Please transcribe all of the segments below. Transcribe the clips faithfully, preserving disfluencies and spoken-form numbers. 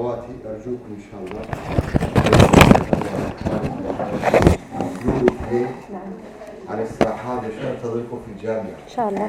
أخواتي أرجوكم إن شاء الله على الساحات عشان تضيفوا في الجامعة إن شاء الله.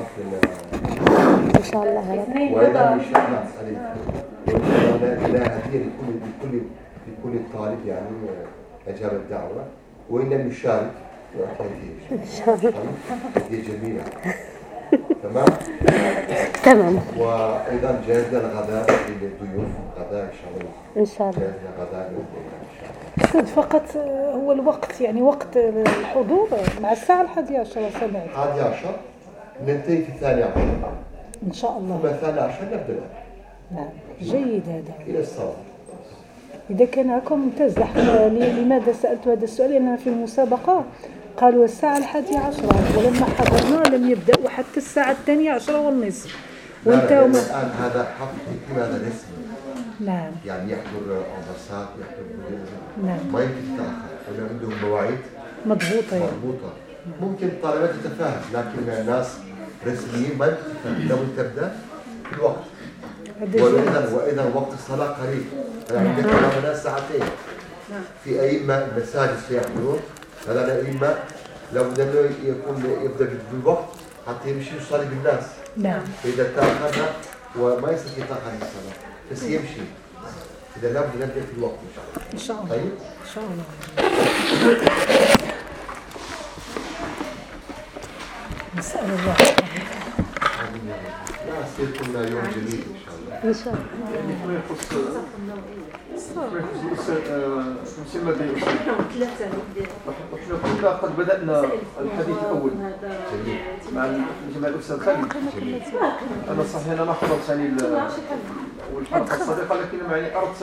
إن شاء الله هلا. وإذا مش أنا أسألك لا هدية لكل لكل لكل طالب يعني أجاب الدعوة وإن لم يشارك هدية. إن شاء الله. هدية جميلة. تمام. تمام. وأيضا جاهزة الغداء للضيوف غداء إن شاء الله. إن شاء الله. جاهزة غداء للضيوف. أستاذ فقط هو الوقت يعني وقت الحضور مع الساعة الحادية عشر سمعت. الحادية عشر ننتهي في الثانية عشر. إن شاء الله. ثم الثانية عشر نبدأ. نعم جيد هذا. إلى الصلاة. إذا كان هكا ممتاز. لماذا سألت هذا السؤال؟ لأننا في المسابقة قالوا الساعة الحادية عشرة ولما حضرنا لم يبدأوا حتى الساعة الثانية عشرة والنصف. وانت الآن هذا حفظ يكون هذا رسمي. نعم. يعني يحضر أنبساط يحضر نعم. ما يمكن تتأخر ولا عندهم مواعيد مضبوطة يعني. مضبوطة. ممكن الطالبات تتفاهم لكن الناس رسميين ما يمكن تتفاهم لو تبدأ في الوقت. وإذا وإذا وقت الصلاة قريب. يعني عندنا ساعتين. في أئمة مساجد سيحضرون هذا الأئمة لابد أنه يكون يبدأ بالوقت حتى يمشي يصلي بالناس. نعم. إذا تأخرنا وما يستطيع يتأخر الصلاة بس يمشي. إذا لابد نبدأ في الوقت إن شاء الله. طيب. إن شاء الله. نسأل الله. لا سيكون يوم جميل إن شاء الله. إن شاء الله. يعني فيما يخص مسمى بين وحنا كنا قد بدأنا الحديث الأول مع الجماعة الأستاذ خالد. أنا صحيح أنا ما حضرت يعني والحلقة الصديقة لكن يعني أردت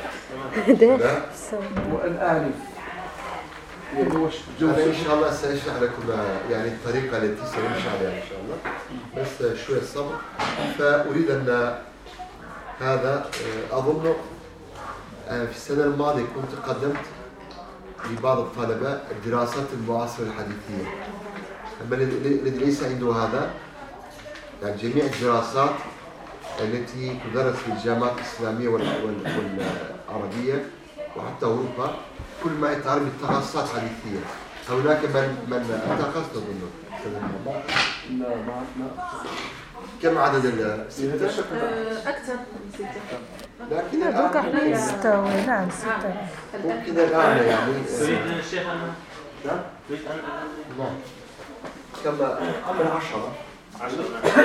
وأن أعرف يعني واش أنا إن شاء الله سأشرح لكم يعني الطريقة التي سنمشي عليها إن شاء الله بس شوية صبر. فأريد أن هذا أظن في السنة الماضية كنت قدمت لبعض الطلبة الدراسات المعاصرة الحديثية. أما الذي ليس عنده هذا يعني جميع الدراسات التي تدرس في الجامعات الإسلامية والعربية وحتى أوروبا كل ما يتعرض بالتخصصات حديثية. هناك من من تخصص أظن لا ما كم عدد الستة؟ أكثر من ستة. لكن هذوك احنا ستة. نعم ستة. ممكن الآن يعني تريد الشيخ أنا؟ نعم؟ تريد أن نعم. كما عمل عشرة. عشرة.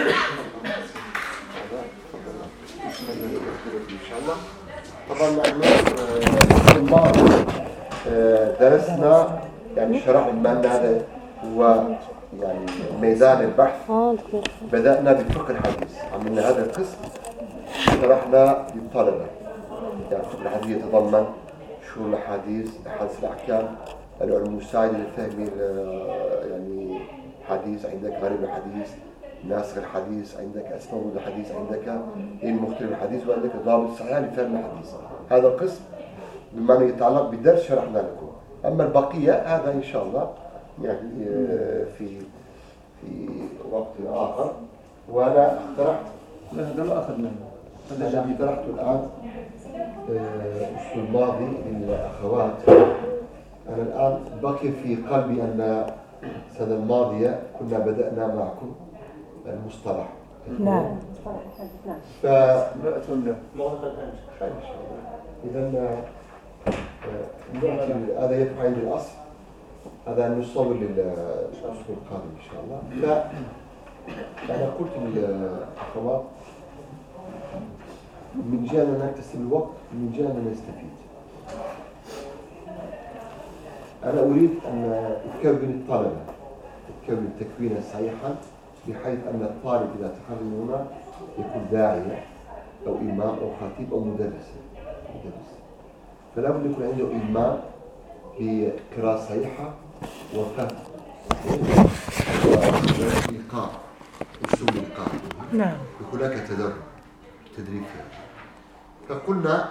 إن شاء الله. طبعا نحن الماضي درسنا يعني شرحنا أن هذا هو يعني ميدان البحث. بدأنا بالفقه الحديث عملنا هذا القسم شرحنا للطلبة. يعني الفقه الحديث يتضمن شؤون الحديث أحاديث الأحكام العلوم المساعدة لفهم يعني حديث عندك غريب الحديث ناسخ الحديث عندك أسماء ورود الحديث عندك علم مختلف الحديث وعندك ضابط الصحيح لفهم الحديث. هذا القسم بما يتعلق بالدرس شرحنا لكم. أما البقية هذا إن شاء الله يعني في في وقت آخر. وأنا اقترحت هذا ما أخذناه. أنا اقترحت الآن الأسبوع الماضي للأخوات. أنا الآن بقي في قلبي أن السنة الماضية كنا بدأنا معكم المصطلح. نعم. ف لا أتمنى. إذا هذا يفعل للأصل هذا نصور للأسبوع القادم إن شاء الله. فأنا قلت للأخوات من جهة نكتسب الوقت من جهة نستفيد. أنا أريد أن أكون الطلبة أكون تكوينا صحيحا بحيث أن الطالب إذا تخرج هنا يكون داعية أو إمام أو خطيب أو مدرس. مدرس. فلا بد يكون عنده إيمان بقراءة صحيحة وفهم وإيقاع أسلوب الإيقاع. نعم. هناك تدرب تدريب فيها. فقلنا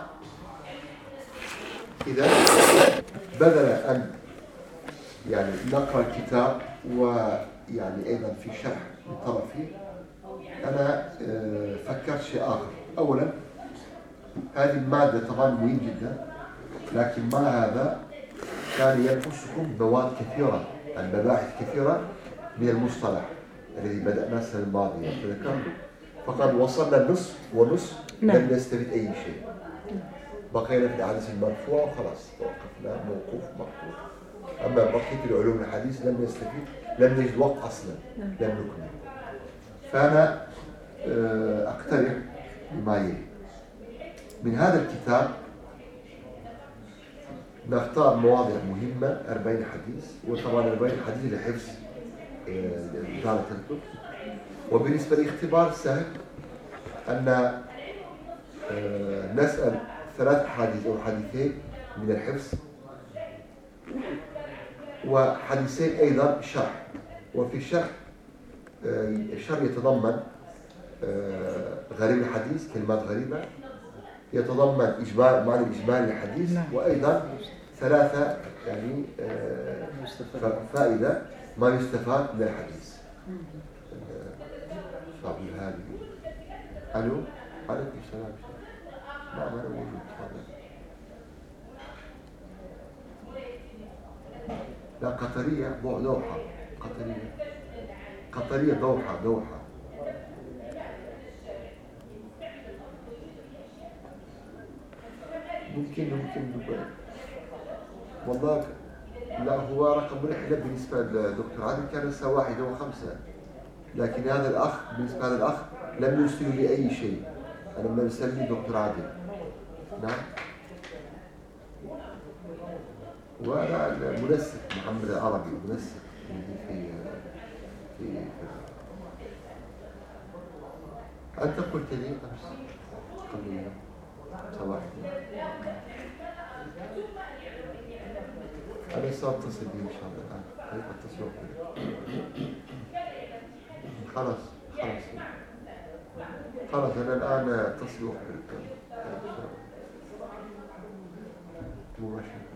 إذا بدل أن يعني نقرأ الكتاب ويعني أيضا في شرح بطرفي أنا فكرت شيء آخر. أولا هذه المادة طبعا مهم جدا، لكن مع هذا كان ينقصكم مواد كثيرة، المباحث كثيرة من المصطلح الذي بدأنا السنة الماضية تذكرت، فقد وصلنا النصف ونصف لم نستفيد أي شيء، بقينا في الأحاديث المرفوعة وخلاص وقفنا موقوف مقطوع. أما بقية العلوم الحديث لم نستفيد، لم نجد وقت أصلا، لم نكمل. فأنا أقترح بما يلي من هذا الكتاب، نختار مواضيع مهمة أربعين حديث، وطبعا أربعين حديث لحفظ دارة الكتب. وبالنسبة للاختبار سهل أن نسأل ثلاث حديث أو حديثين من الحفظ، وحديثين أيضا شرح. وفي الشرح الشرح يتضمن غريب الحديث، كلمات غريبة، يتضمن إجمال معنى الإجمال للحديث، وأيضا ثلاثة يعني فائدة ما يستفاد من الحديث. صعب هذه. ألو عليكم السلام. لا ما أنا موجود. لا قطرية دوحة، قطرية قطرية دوحة دوحة. ممكن ممكن دبي. والله لا، هو رقم رحلة بالنسبة لدكتور عادل كان الساعة واحدة وخمسة، لكن هذا الأخ بالنسبة لهذا الأخ لم يرسل لي أي شيء. أنا لما أرسل لي دكتور عادل. نعم. وأنا المنسق محمد العربي، المنسق في في أنت قلت لي أمس قبل صباح. أنا سأتصل به إن شاء الله الآن. كيف أتصل به؟ خلاص خلاص خلاص أنا الآن أتصل وأخبرك. مباشرة.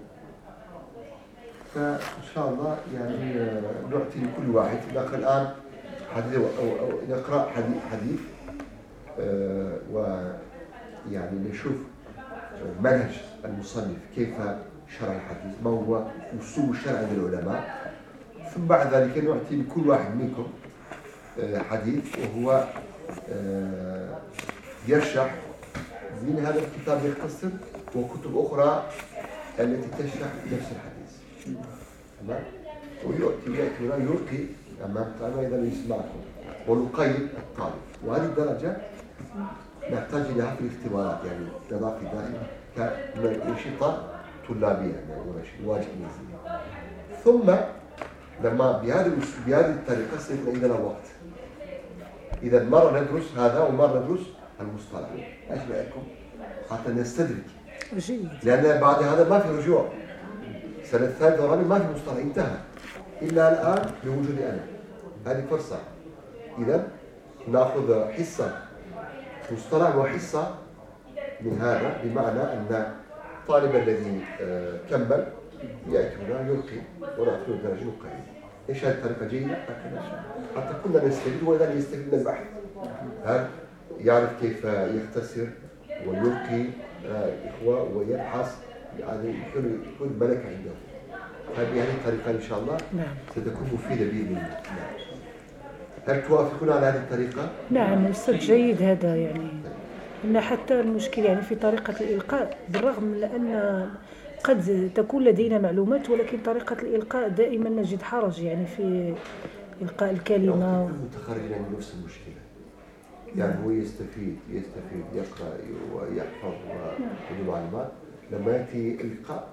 فإن شاء الله يعني نعطي لكل واحد نقرأ الآن حديث أو, أو نقرأ حديث حديث آه ويعني نشوف منهج المصنف كيف شرع الحديث، ما هو أسلوب الشرع للعلماء، ثم بعد ذلك نعطي لكل واحد منكم آه حديث وهو آه يرشح من هذا الكتاب يختصر، وكتب أخرى التي تشرح نفس الحديث. تمام؟ ويؤتي يأتي ولا يلقي أمام طالب إذا يسمعكم ونقيد الطالب، وهذه الدرجة نحتاج إليها في الاختبارات، يعني نضع في ذلك كأنشطة طلابية يعني واجب نزيل. ثم لما بهذه بهذه الطريقة سيكون عندنا وقت. إذا مرة ندرس هذا ومرة ندرس المصطلح. إيش رأيكم؟ حتى نستدرك. جيد. لأن بعد هذا ما في رجوع. السنة الثالثة والرابعة ما في مصطلح، انتهى. إلا الآن بوجودي أنا. هذه فرصة. إذا نأخذ حصة مصطلح وحصة من هذا، بمعنى أن الطالب الذي كمل يأتي هنا يلقي ونأخذ درجة نقيم. إيش هذه الطريقة جيدة؟ حتى كنا نستفيد وإذا يستفيد من البحث. هذا يعرف كيف يختصر ويلقي إخوة ويبحث، يعني يكون ملك عنده. هذه يعني الطريقة إن شاء الله ستكون مفيدة بإذن الله. هل توافقون على هذه الطريقة؟ نعم أستاذ، جيد هذا. يعني أن حتى المشكلة يعني في طريقة الإلقاء، بالرغم من أن قد تكون لدينا معلومات، ولكن طريقة الإلقاء دائما نجد حرج يعني في إلقاء الكلمة. متخرجين من نفس المشكلة، يعني هو يستفيد يستفيد يقرأ ويحفظ ويجيب معلومات، لما يأتي الإلقاء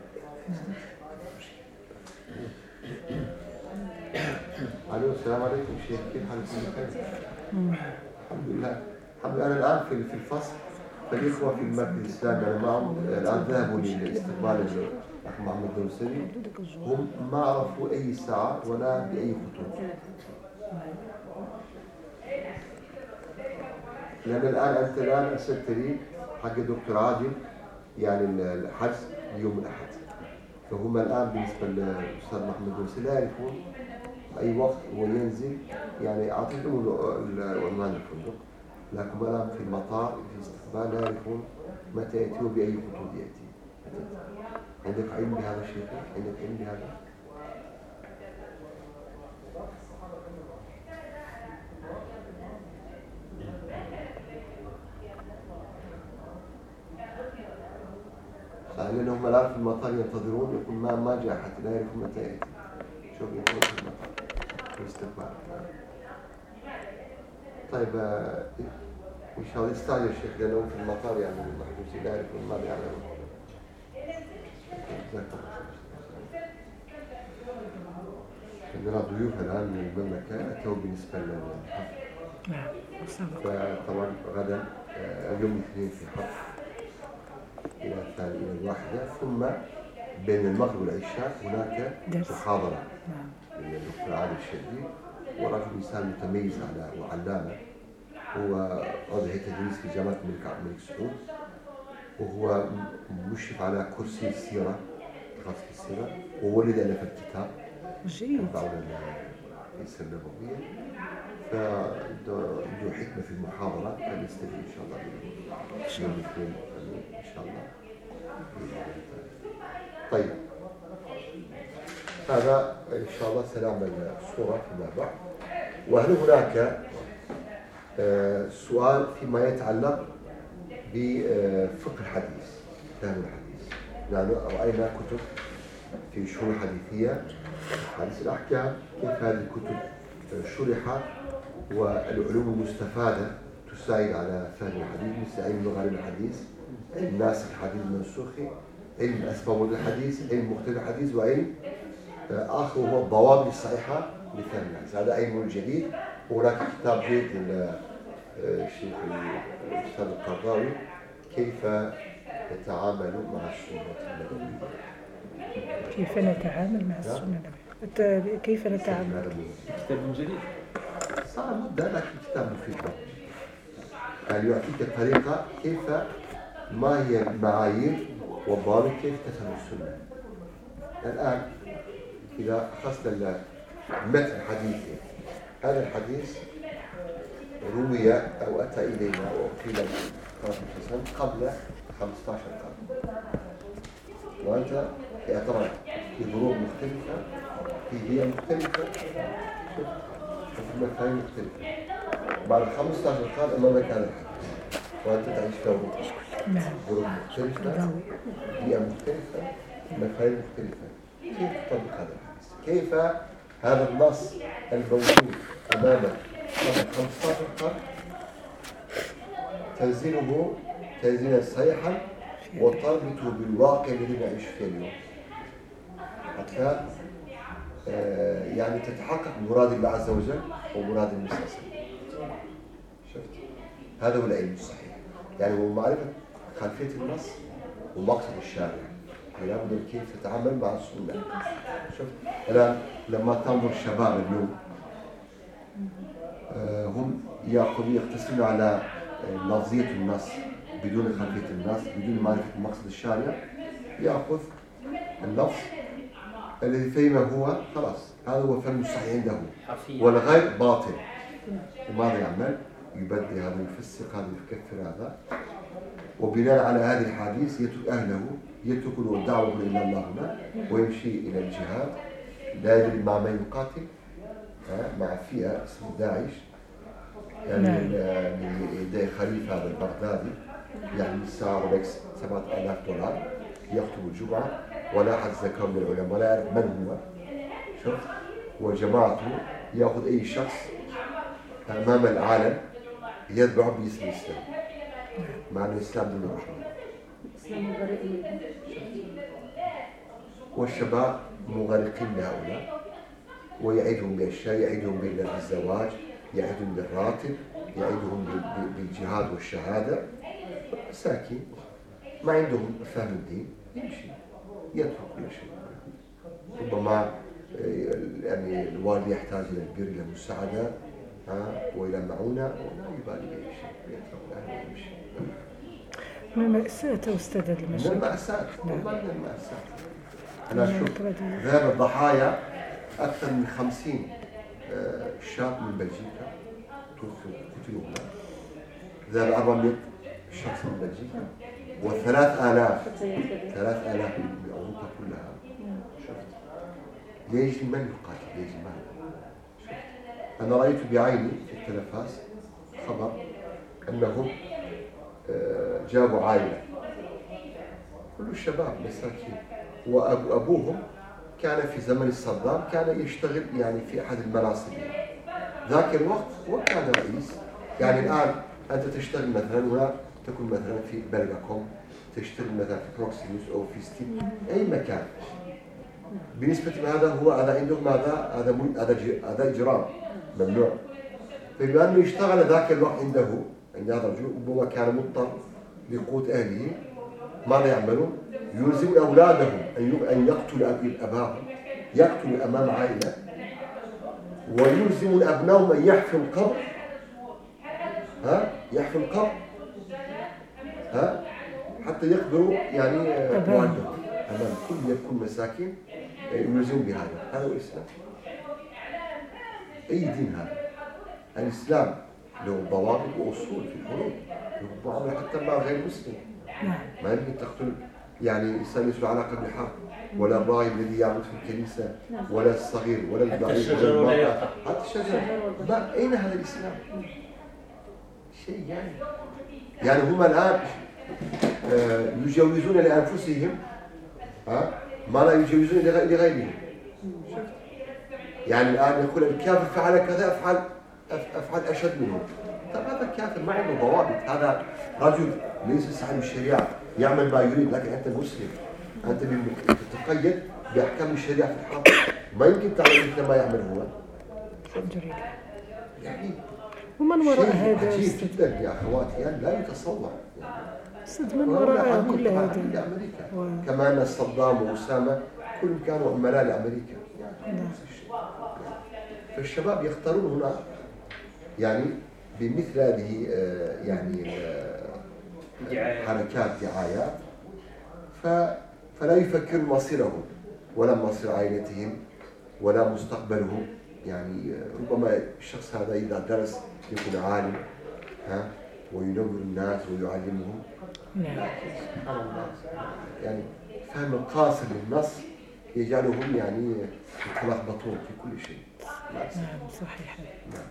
الو السلام عليكم شيخ، كيف حالكم؟ بخير؟ الحمد لله. الحمد لله. أنا الآن في في الفصل، فالإخوة في المركز الإسلامي أنا معهم الآن ذهبوا لاستقبال الأخ محمد الدوسري، هم ما عرفوا أي ساعة ولا بأي خطوط، لأن الآن أنت الآن أرسلت لي حق الدكتور عادل يعني الحجز يوم الأحد، فهم الآن بالنسبة للأستاذ محمد الدوسري لا يعرفون أي وقت هو ينزل، يعني أعطيتهم عنوان الفندق لكن ما دام في المطار في استقبال لا يعرفون متى يأتي وبأي خطوط يأتي. عندك علم بهذا الشيء؟ عندك علم بهذا؟ لأنهم الآن في المطار ينتظرون، يقول ما ما جاء حتى لا يعرفون متى يأتي. شوف يقولون في المطار في الاستقبال. طيب إن شاء الله يستعجل الشيخ لأنهم في المطار يعني محبوسين لا يعرفون ما بيعملون. عندنا ضيوف الآن من المملكة أتوا بالنسبة للحفل. فطبعا غدا اليوم الاثنين في حفل إلى الثانية إلى الواحدة، ثم بين المغرب والعشاء هناك محاضرة للدكتور عادل الشهري، ورجل إنسان متميز على وعلامة، هو عضو هيئة التدريس في جامعة الملك عبد الملك سعود، وهو مشرف على كرسي السيرة خاص بالسيرة، وولد ألف الكتاب جيد بعد السيرة النبوية، فعنده حكمة في المحاضرة فنستفيد إن شاء الله يوم الاثنين إن شاء الله. طيب هذا إن شاء الله سلام الصورة فيما بعد. وهل هناك سؤال فيما يتعلق بفقه الحديث، فهم الحديث؟ يعني رأينا كتب في شروح حديثية حديث الأحكام، كيف هذه الكتب شرحت والعلوم المستفادة تساعد على فهم الحديث، مثل علم مغارب الحديث، علم ناسخ الحديث المنسوخي، علم أسباب الحديث، علم مختلف الحديث، وعلم آخر هو الضوابط الصحيحة لفهم الحديث. هذا علم جديد. وهناك كتاب جيد للشيخ الأستاذ القرضاوي كيف يتعامل مع السنة النبوية. كيف نتعامل مع السنة النبوية؟ كيف نتعامل؟ كتاب جديد صار مدة لكن كتاب مفيد. يعني يعطيك طريقة كيف، ما هي المعايير والضوابط كيف تفهم السنة. الآن إذا أخذت المتن الحديثي، هذا الحديث روي أو أتى إلينا أو قيل قبل خمسة عشر قرن، وأنت طبعا في ظروف مختلفة، في بيئة مختلفة، وفي مفاهيم مختلفة. بعد خمسة عشر قرن أمامك هذا الحديث وأنت تعيش في ظروف مختلفة، بيئة مختلفة، مفاهيم مختلفة. كيف تطبق هذا الحديث؟ كيف هذا النص الموجود أمامك قبل خمسة عشر قرن تنزيله تنزيلا صحيحا وتربطه بالواقع الذي نعيش فيه اليوم، حتى آه يعني تتحقق مراد الله عز وجل ومراد النبي صلى الله عليه وسلم. شفت؟ هذا هو العلم الصحيح، يعني هو معرفة خلفية النص ومقصد الشارع. لابد كيف تتعامل مع السنة. شفت؟ الآن لما تنظر الشباب اليوم آه هم يأخذون يقتصرون على لفظية النص بدون خلفية النص، بدون معرفة مقصد الشارع، يأخذ اللفظ الذي فهمه هو خلاص هذا هو فهم الصحيح عنده، والغير باطل. وماذا يعمل؟ يبدل هذا، يفسق هذا، يكفر هذا، وبناء على هذه الحديث يترك أهله، يترك الدعوة إلى الله هنا ويمشي إلى الجهاد، لا يدري مع من يقاتل، مع فئة اسمه داعش، يعني من يدي خليفة هذا البغدادي، يعني الساعة ولكس سبعة آلاف دولار، يخطب الجمعة ولا أحد ذكر من العلماء، ولا يعرف من هو. شوف، وجماعته يأخذ أي شخص أمام العالم يتبعه باسم الإسلام، مع أن الإسلام دين الرحمة. والشباب مغرقين لهؤلاء، ويعيدهم بأشياء، يعيدهم بالزواج، يعيدهم بالراتب، يعيدهم بالجهاد والشهادة. ساكن ما عندهم فهم الدين، يمشي يترك كل شيء. ربما يعني الوالد يحتاج إلى البر، إلى المساعدة وإلى معونة، ولا يبالي بأي شيء، يترك الأهل ويمشي. من المأساة أستاذ المشاكل. من المأساة، والله من المأساة. أنا أشوف ذهب الضحايا أكثر من خمسين شاب من بلجيكا قتلوا هنا، ذهب أربعمائة شخص من بلجيكا وثلاث آلاف ثلاث آلاف من أوروبا كلها. شفت ليش من يقاتل؟ ليش من؟ أنا رأيت بعيني في التلفاز خبر أنهم جابوا عائلة كل الشباب مساكين وأبوهم كان في زمن صدام كان يشتغل يعني في أحد المناصب ذاك الوقت هو كان رئيس. يعني الآن أنت تشتغل مثلا هنا تكون مثلا في بلغاكوم تشتغل مثلا في بروكسيموس أو في ستيم أي مكان بالنسبة لهذا هو هذا عندهم هذا هذا هذا هذا إجرام ممنوع. فبما أنه يشتغل ذاك الوقت عنده عند هذا الرجل ربما كان مضطر لقوت أهله ماذا يعملون؟ يلزم أولادهم أن يقتلوا أباهم يقتلوا أمام عائلة ويلزم أبنائهم أن يحفروا القبر ها يحفروا القبر ها حتى يقبروا يعني والدهم أمام كل يكون مساكين يلزم بهذا. هذا هو الإسلام. أي دين هذا؟ الإسلام له ضوابط وأصول في الحروب له حتى مع غير مسلم ما يمكن تقتل يعني إنسان يسوي علاقة بالحرب ولا الراهب الذي يعبد في الكنيسة ولا الصغير ولا الضعيف ولا المرأة حتى الشجر. ما أين هذا الإسلام؟ شيء يعني يعني هم الآن يجوزون لأنفسهم ما لا يجوزون لغيرهم. يعني الآن يقول الكافر فعل كذا أفعل أفعل أشد منه. طب هذا كافر ما عنده ضوابط. هذا رجل ليس صاحب الشريعة يعمل ما يريد لكن أنت مسلم أنت تتقيد بأحكام الشريعة في الحرب ما يمكن تعمل مثل ما يعمل هو. يعني ومن وراء هذا عجيب جدا يا أخواتي يعني لا يتصور صد من وراء كل هذا لأمريكا و... كما أن صدام وأسامة كلهم كانوا عملاء لأمريكا يعني فالشباب يختارون هنا يعني بمثل هذه يعني حركات دعايات ف... فلا يفكرون مصيرهم ولا مصير عائلتهم ولا مستقبلهم. يعني ربما الشخص هذا إذا درس يكون عالم ها وينور الناس ويعلمهم لكن سبحان الله يعني فهم القاصر للنص يجعلهم يعني يتلخبطون في كل شيء. نعم صحيح. نعم.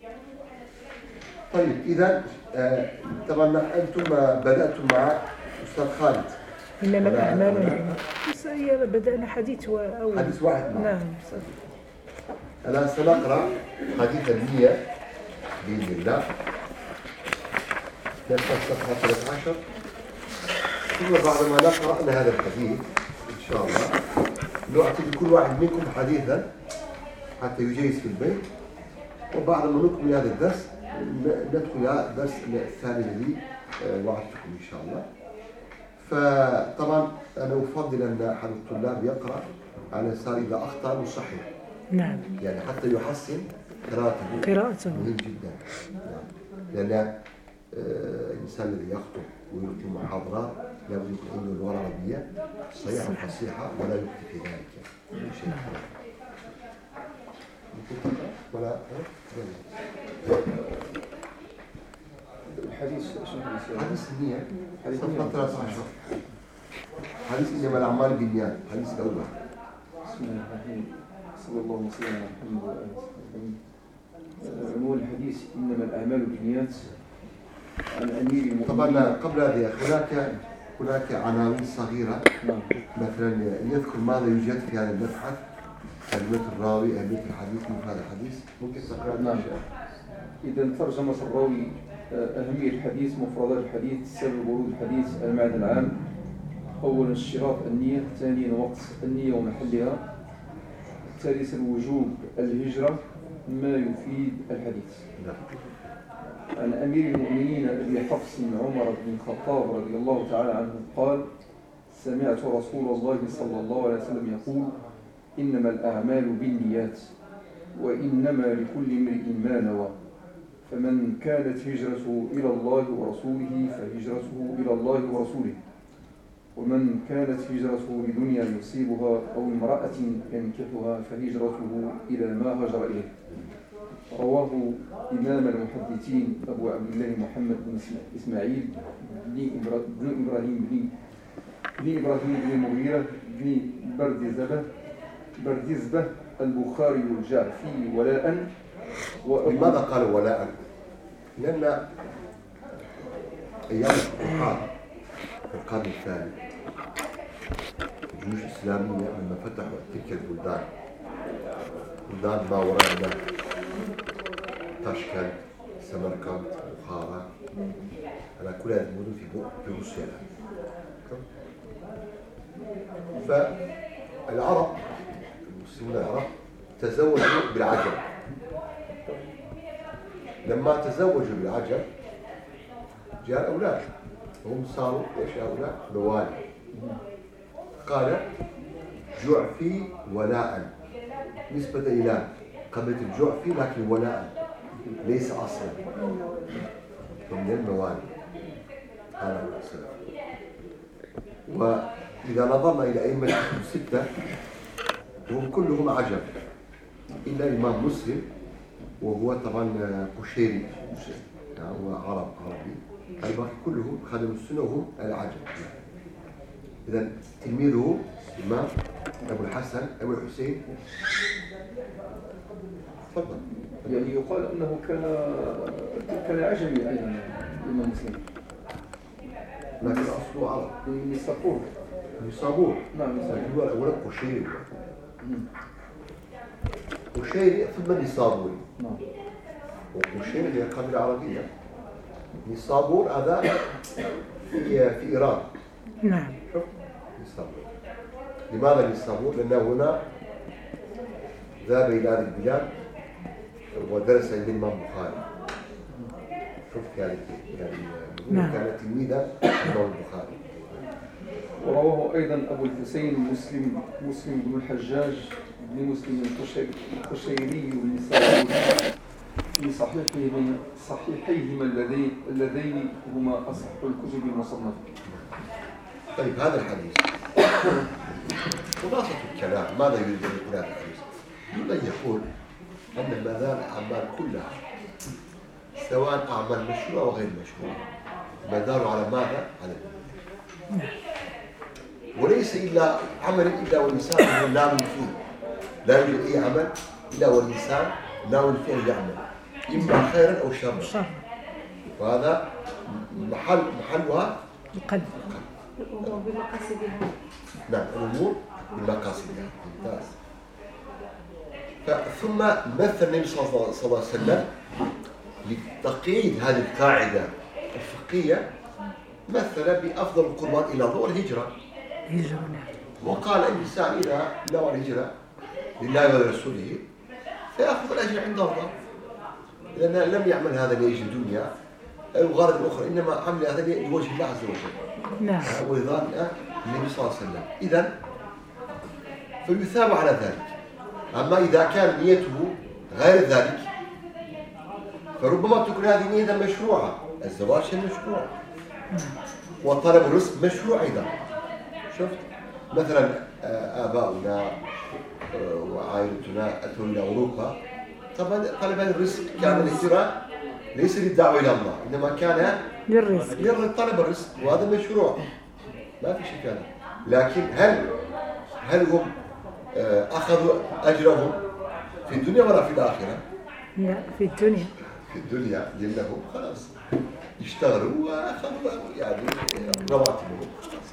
طيب إذا آه طبعا أنتم بدأتم مع أستاذ خالد إنما الأعمال بدأنا حديث أول حديث واحد. نعم. الآن سنقرأ حديث النية بإذن الله نفتح صفحة ثلاثة عشر ثم بعدما نقرأ هذا الحديث إن شاء الله نعطي لكل واحد منكم حديثا حتى يجيز في البيت وبعد ما نكمل هذا الدرس ندخل إلى الدرس الثاني الذي وعدتكم إن شاء الله. فطبعا أنا أفضل أن أحد الطلاب يقرأ على أساس إذا أخطأ يصحح. نعم. يعني حتى يحسن قراءته. قراءته. مهم جدا. نعم. لأن الإنسان الذي يخطب ويلقي محاضرات لابد يكون عنده اللغة العربية صحيحة وفصيحة ولا يخطئ في ذلك. شيء. ولا الحديث حديث النية صفحة ثلاثة عشر حديث إنما الأعمال بالنيات حديث الأول. بسم الله الرحمن صلى الله وسلم على محمد وآله وصحبه. عنوان الحديث إنما الأعمال بالنيات عن أمير المؤمنين. طبعا قبل هذا هناك هناك عناوين صغيرة مثلا يذكر ماذا يوجد في هذا المبحث كلمة الراوي أهمية الحديث من هذا الحديث ممكن تقرأ. نعم. إذا ترجمة الراوي أهمية الحديث مفردات الحديث سبب ورود الحديث المعنى العام. أولا اشتراط النية. ثانيا وقت النية ومحلها. ثالثا وجوب الهجرة ما يفيد الحديث. عن أمير المؤمنين أبي حفص عمر بن الخطاب رضي الله تعالى عنه قال سمعت رسول الله صلى الله عليه وسلم يقول إنما الأعمال بالنيات وإنما لكل امرئ ما نوى فمن كانت هجرته إلى الله ورسوله فهجرته إلى الله ورسوله ومن كانت هجرته لدنيا يصيبها أو امرأة ينكحها فهجرته إلى ما هاجر إليه. رواه إمام المحدثين أبو عبد الله محمد بن إسماعيل بن إبراهيم بن بن إبراهيم بن المغيرة بن بردزبة بردزبة البخاري الجعفي ولاء. لماذا قالوا ولاء؟ لأن أيام الفتوحات في القرن الثاني الجيوش الإسلامية لما فتحوا تلك البلدان بلدان ما وراءنا تاشكند سمرقند بخارى على كل هذه المدن في روسيا. فالعرب المسلمون العرب تزوجوا بالعجم. لما تزوجوا بالعجم جاء الأولاد وهم صاروا ايش هؤلاء؟ موالي. قال جعفي ولاء نسبة إلى قبيلة الجعفي لكن ولاء ليس أصلا من الموالي. هذا هو السبب. وإذا نظرنا إلى أئمة الستة هم كلهم عجم إلا الإمام مسلم وهو طبعا قشيري هو عرب عربي. الباقي كلهم خدموا السنة وهم العجم. إذا تلميذه الإمام أبو الحسن أبو الحسين. تفضل. يعني يقال أنه كان كان عجمي أيضا الإمام مسلم لكن أصله عرب من نيسابور. نيسابور نعم هو الأول قشيري قشيري ثم نيسابور. نعم. وقشيري هي قبيلة عربية. نيسابور هذا في في إيران. نعم. شوف نيسابور. لماذا نيسابور؟ لأنه هنا ذهب إلى هذه البلاد ودرس عند الإمام البخاري. شوف كانت يعني نعم. كانت تلميذة الإمام البخاري. ورواه أيضا أبو الحسين مسلم مسلم بن الحجاج بن مسلم القشيري والنسائي في صحيحهما صحيحيهما اللذين اللذين هما أصح الكتب المصنفة. طيب هذا الحديث خلاصة الكلام ماذا يريد أن يقول هذا الحديث؟ يريد أن يقول أن مدار الأعمال كلها سواء أعمال مشروعة وغير مشروعة مدار على ماذا؟ على النية. وليس إلا عمل إلا والإنسان هو ناوي فيه. لا يوجد أي عمل إلا والإنسان ناوي فيه أن يعمل إما خيرا أو شرا. وهذا محل محلها القلب. الأمور بمقاصدها. نعم الأمور بمقاصدها. ممتاز. ثم مثل النبي صلى الله عليه وسلم لتقييد هذه القاعدة الفقهية مثل بأفضل القربات إلى الله الهجرة. الهجرة نعم. وقال الإنسان إذا نوى الهجرة لله ولرسوله فيأخذ الأجر عند الله لأنه لم يعمل هذا لأجل الدنيا أو غرض أخرى إنما عمل هذا لوجه الله عز وجل. نعم. ورضا النبي صلى الله عليه وسلم. إذن فيثاب على ذلك. أما إذا كان نيته غير ذلك فربما تكون هذه نية مشروعة. الزواج شيء مشروع وطلب الرزق مشروع أيضا. شفت مثلا آباؤنا وعائلتنا أتوا إلى أوروبا طبعا طلب الرزق كان الهجرة ليس للدعوة إلى الله إنما كان للرزق لطلب الرزق وهذا مشروع ما في شيء كان. لكن هل هل هم أخذوا أجرهم في الدنيا ولا في الآخرة؟ لا في الدنيا. في الدنيا لأنهم خلاص اشتغلوا وأخذوا يعني رواتبهم.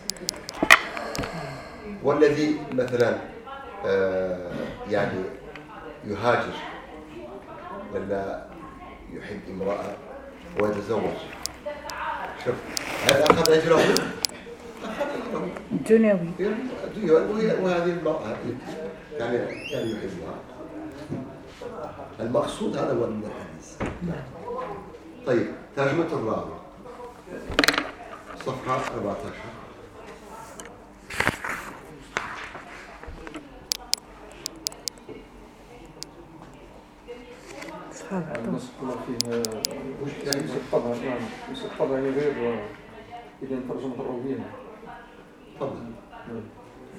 والذي مثلا آه يعني يهاجر ولا يحب امرأة ويتزوج شوف هل أخذ أجره؟ أخذ أجره دنيوي. وهذه المرأة يعني يعني يحبها. المقصود هذا هو من الحديث. طيب ترجمة الراوي صفحة أربعة عشر. النص كله فيه يعني يوسف قضاء. نعم يوسف قضاء يعني غير إذا ترجمة الراويين. تفضل.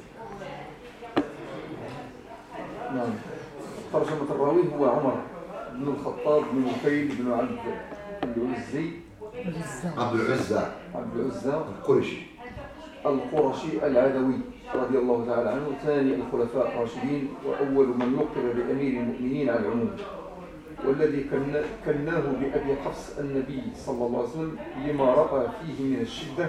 نعم ترجمة الراوي هو عمر بن الخطاب بن نفيل بن عبد العزي عبد العزى عبد العزى القرشي القرشي العدوي رضي الله تعالى عنه، ثاني الخلفاء الراشدين وأول من لقب بأمير المؤمنين على العموم، والذي كناه بأبي حفص النبي صلى الله عليه وسلم لما رأى فيه من الشدة.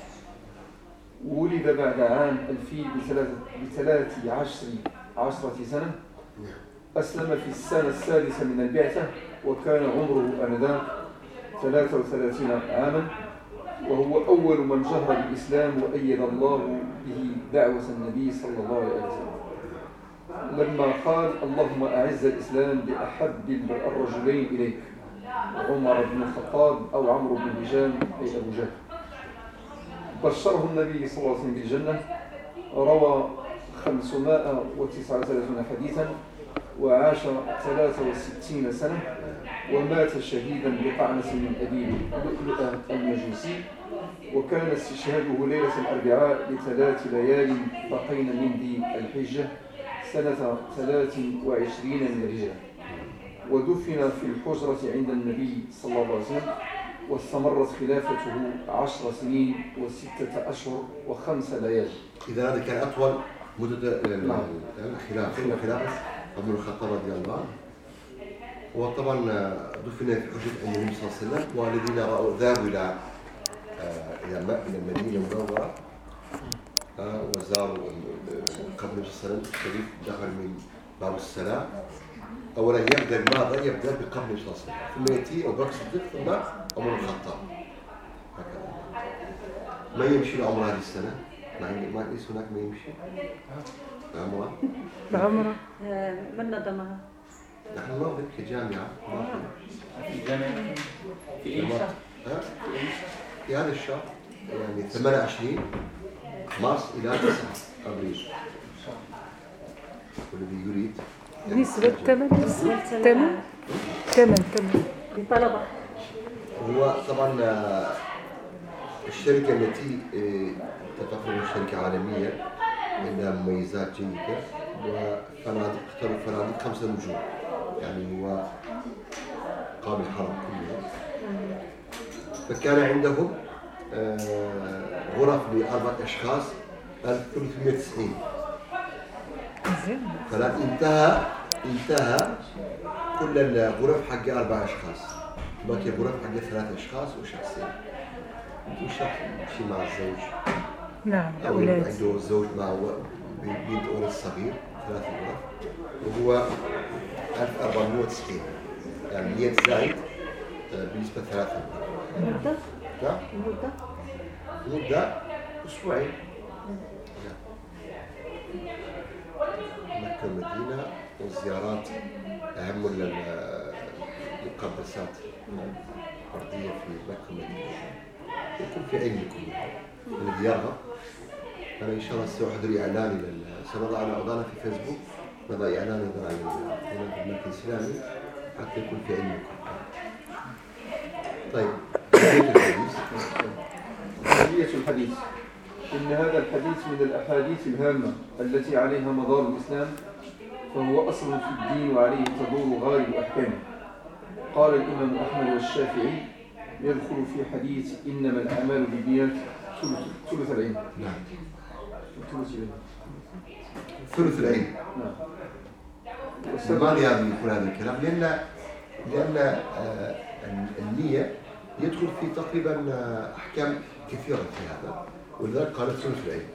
ولد بعد عام الفيل بثلاث عشر عشرة سنة. أسلم في السنة السادسة من البعثة، وكان عمره آنذاك ثلاثة وثلاثين عاما، وهو أول من جهر بالإسلام وأيد الله به دعوة النبي صلى الله عليه وسلم، لما قال اللهم أعز الإسلام بأحب الرجلين إليك، عمر بن الخطاب أو عمرو بن هشام أي أبو جهل. بشره النبي صلى الله عليه وسلم بالجنة. روى خمسمائة وتسعة وثلاثين حديثا، وعاش ثلاثة وستين سنة، ومات شهيدا بطعنة من أبي لؤلؤة المجوسي. وكان استشهاده ليلة الأربعاء لثلاث ليال بقين من ذي الحجة سنة ثلاث وعشرين من الهجرة، ودفن في الحجرة عند النبي صلى الله عليه وسلم. واستمرت خلافته عشر سنين وستة أشهر وخمس ليال. إذا هذا كان أطول مدة الخلافة خلافة ابن الخطاب رضي الله عنه. وطبعا دفن في حجرة النبي صلى الله عليه وسلم، والذين رأوا ذهبوا إلى إلى إلى المدينة المنورة وزاروا قبر النبي صلى الله عليه وسلم الشريف، دخل من باب السلام. أولا يبدأ ماذا؟ يبدأ بقبر النبي صلى الله عليه وسلم، ثم يأتي أبو بكر الصديق، ثم عمر الخطاب. هكذا. ما يمشي لعمر هذه السنة؟ ما ما ليس هناك ما يمشي؟ عمره؟ العمرة من نظمها؟ نحن ننظم كجامعة. في جامعة في أي شهر؟ في هذا الشهر يعني ثمانية وعشرين مارس إلى تسعة أبريل. والذي يريد نسبة ثمن ثمن ثمن ثمن للطلبة. هو طبعا الشركة التي تعتبر شركة عالمية عندها مميزات جيدة، وفنادق اختاروا فنادق خمسة نجوم، يعني هو قابل الحرم كله. فكان عندهم غرف لأربعة أشخاص ألف وثلاثمائة وتسعين. فلان انتهى انتهى كل الغرف حق أربع أشخاص، باقي غرف حق ثلاث أشخاص وشخصين. وشخص يمشي مع الزوج. نعم. أو عنده الزوج مع بنت ولد صغير، ثلاث غرف، وهو ألف وأربعمائة وتسعين، يعني مئة زائد بالنسبة لثلاثة غرف. المدة؟ نعم. المدة؟ المدة أسبوعين. مكة والمدينة، والزيارات أهم المقدسات الأرضية في مكة والمدينة. يكون في علمكم الذي يرغب. أنا إن شاء الله سأحضر إعلاني سنضع على أوضاعنا في فيسبوك، نضع إعلان هنا في المركز الإسلامي حتى يكون في علمكم. طيب، أهمية الحديث. إن هذا الحديث من الأحاديث الهامة التي عليها مدار الإسلام، فهو أصل في الدين وعليه تدور غالب أحكامه. قال الإمام أحمد والشافعي يدخل في حديث إنما الأعمال بالنيات ثلث العلم. نعم. ثلث العلم. ثلث العلم. نعم. لماذا يكون هذا الكلام؟ لأن لأن النية يدخل في تقريبا أحكام كثيرة في هذا، ولذلك قال ثلث العلم.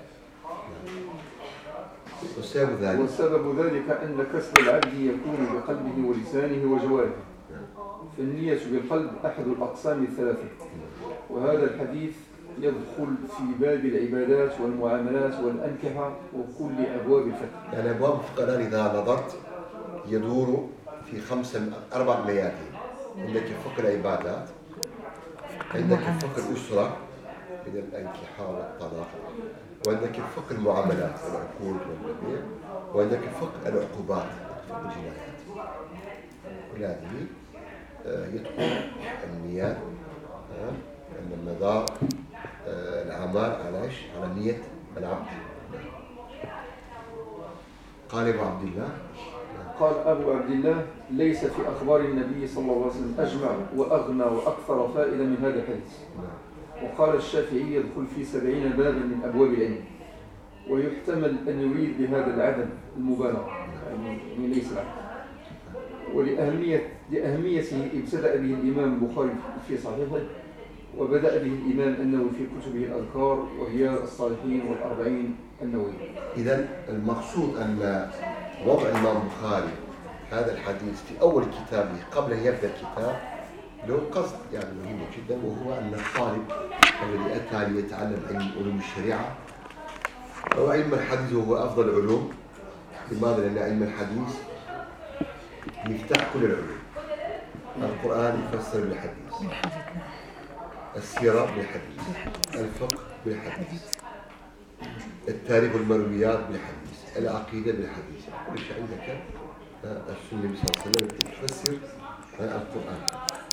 والسبب ذلك وسبب ذلك أن كسب العبد يكون بقلبه ولسانه وجوارحه، فالنية بالقلب أحد الأقسام الثلاثة. وهذا الحديث يدخل في باب العبادات والمعاملات والأنكحة وكل أبواب الفقه. يعني أبواب الفقه الآن إذا نظرت يدور في خمسة أربع ميادين. عندك فقه العبادات، عندك فقه الأسرة من الأنكحة والطلاق، وعندك فقه المعاملات العقود والبيع، وعندك فقه العقوبات فقه الجنايات. كل هذه يدخل النيات أن المدار الأعمال على إيش؟ على نية العبد. قال أبو عبد الله قال أبو عبد الله: ليس في أخبار النبي صلى الله عليه وسلم أجمع وأغنى وأكثر فائدة من هذا الحديث. وقال الشافعي: يدخل في سبعين بابا من أبواب العلم. ويحتمل أن يريد بهذا العدد المبالغة، يعني ليس العدد. ولأهمية لأهميته ابتدأ به الإمام البخاري في صحيحه، وبدأ به الإمام النووي في كتبه الأذكار ورياض الصالحين والأربعين النووية. إذن المقصود أن وضع الإمام البخاري هذا الحديث في أول كتابه قبل أن يبدأ الكتاب له قصد يعني مهم جدا، وهو أن الطالب الذي أتى ليتعلم علم علوم الشريعة أو علم الحديث وهو أفضل العلوم. لماذا؟ لأن علم الحديث يفتح كل العلوم. القرآن يفسر بالحديث، السيرة بالحديث، الفقه بالحديث، التاريخ والمرويات بالحديث، العقيدة بالحديث. كل شيء عندك السنة النبي صلى الله عليه وسلم تفسر القرآن.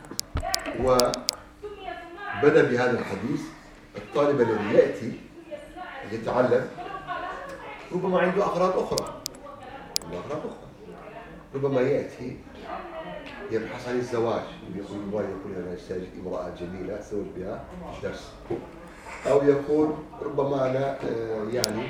وبدأ بهذا الحديث. الطالب الذي يأتي يتعلم ربما عنده أغراض أخرى أغراض أخرى ربما يأتي يبحث عن الزواج، يقول يبغى يكون أنا أحتاج امرأة جميلة أتزوج بها درس، أو يقول ربما أنا يعني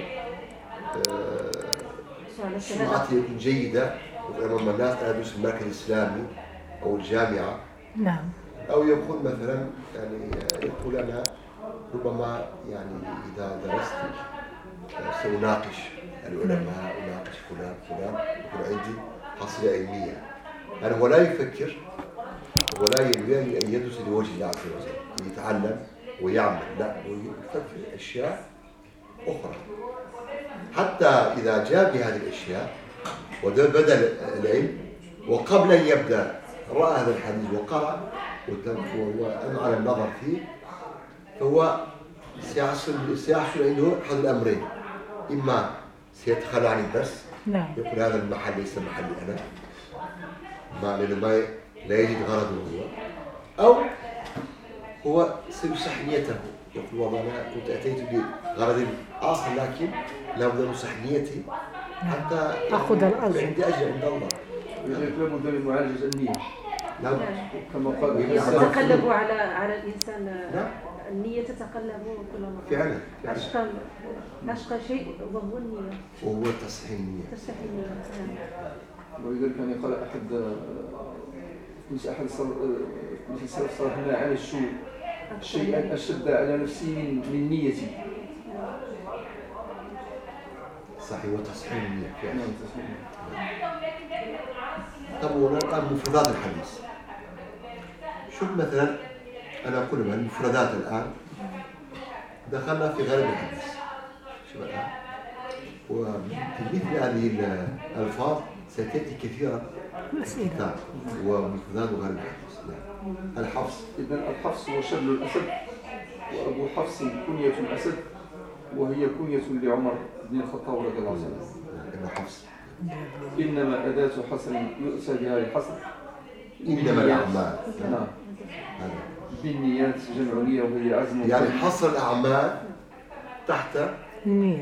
سمعتي جيدة أمام الناس أنا أدرس المركز الإسلامي أو الجامعة. نعم. أو يقول مثلا يعني يقول أنا ربما يعني إذا درست سأناقش العلماء، أناقش فلان فلان يكون عندي حصيلة علمية. يعني هو لا يفكر ولا ينوي أن يدرس لوجه الله عز وجل يتعلم ويعمل، لا هو يفكر في أشياء أخرى. حتى إذا جاء بهذه الأشياء وبدأ العلم وقبل أن يبدأ رأى هذا الحديث وقرأ وأمعن النظر فيه، فهو سيحصل سيحصل عنده أحد الأمرين: إما سيتخلى عن الدرس، نعم. يقول هذا المحل ليس محلي أنا، ما لأنه ما لا يجد غرضه هو، أو هو سيصح نيته، يقول والله أنا كنت أتيت بغرض آخر لكن لابد أن أصح نيتي حتى أخذ الأجر، عندي أجر عند الله. لابد من معالجة النية. نعم. كما قال تتقلب على على الإنسان. نعم. النية تتقلب كل مرة. فعلا. أشقى أشقى شيء وهو النية. وهو تصحيح النية. تصحيح النية. ولذلك يعني قال أحد مش أحد مثل السلف صرفنا عن الشو شيئا أشد على نفسي من من نيتي. صحيح، وتصحيح النية فعلا. نعم تصحيح. طب والآن مفردات الحديث. شوف مثلا أنا أقول لك المفردات الآن دخلنا في غالب الحديث. شوف الآن وفي مثل هذه الألفاظ ستأتي كثيرا مسئلة ومفردات غالب الحديث. نعم. الحفص. إذن الحفص هو شبل الأسد، وأبو حفص كنية الأسد، وهي كنية لعمر بن الخطاب رضي الله عنه. ابن حفص. إنما أداة حصر يؤتى بها للحصر. إنما الأعمال. نعم. بالنيات جمع نية وهي عزم. يعني حصر الأعمال تحت النية.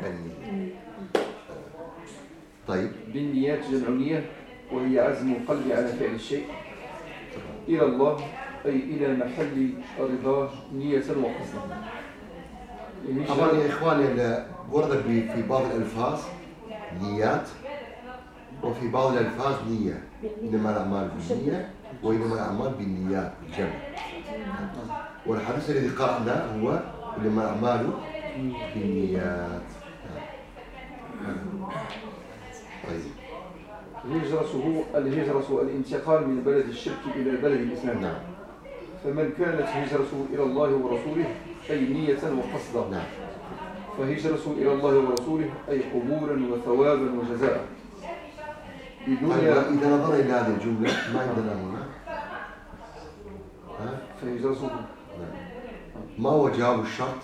طيب. بالنيات جمع نية وهي عزم القلب على فعل الشيء إلى الله، أي إلى محل رضاه نية وقصدا. طبعا يا إخواني ورد في بعض الألفاظ نيات وفي بعض الألفاظ نية. إنما الأعمال بالنية وإنما الأعمال بالنيات بالجمع. والحديث الذي قرأناه هو إنما الأعمال بالنيات. طيب. هجرته الهجرة الانتقال من بلد الشرك إلى بلد الإسلام. نعم. فمن كانت هجرته إلى الله ورسوله أي نية وقصدا. نعم. فهجرته إلى الله ورسوله أي قبولا وثوابا وجزاء. إذا نظرنا إلى هذه الجملة ما عندنا هنا. فهجرته ما هو جواب الشرط؟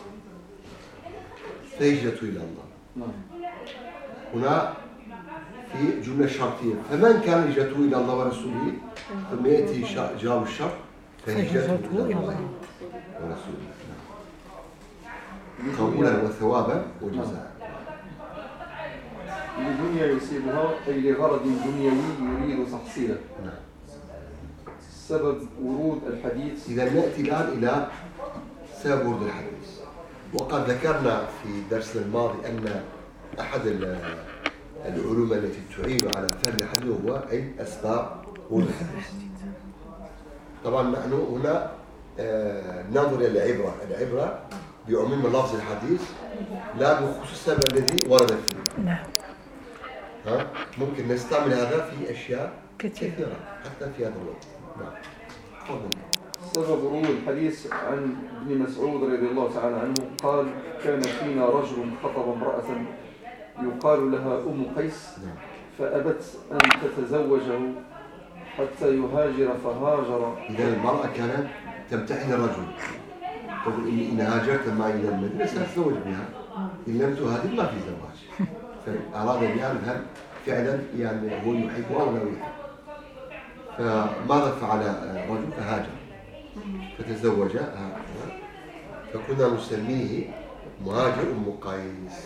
فهجرته إلى الله. نعم. هنا في جملة شرطية، فمن كان هجرته إلى الله ورسوله ثم يأتي جواب الشرط فهجرته إلى الله ورسوله. قبولا وثوابا وجزاء. لدنيا يصيبها أي لغرض دنيوي يريد تحصيله. نعم. سبب ورود الحديث. إذا نأتي الآن إلى سبب ورود الحديث. وقد ذكرنا في درسنا الماضي أن أحد العلوم التي تعين على فهم الحديث هو أي أسباب ورود الحديث. طبعا نحن هنا آه ننظر إلى العبرة، العبرة بعموم لفظ الحديث لا بخصوص السبب الذي ورد فيه. نعم. ها؟ ممكن نستعمل هذا في أشياء كثيرة, كثيرة حتى في هذا الوقت. نعم. تفضل. سبب ورود الحديث عن ابن مسعود رضي الله تعالى عنه قال: كان فينا رجل خطب امرأة يقال لها أم قيس فأبت أن تتزوجه حتى يهاجر فهاجر. إذا المرأة كانت تمتحن الرجل، تقول إن إن هاجرت معي إلى المدينة سأتزوج بها، إن لم تهاجر ما في زواج. فأراد أن يعرف هل فعلا يعني هو يحبها أو لا يحب. فماذا فعل الرجل؟ فهاجر فتزوج، فكنا نسميه مهاجر أم قيس.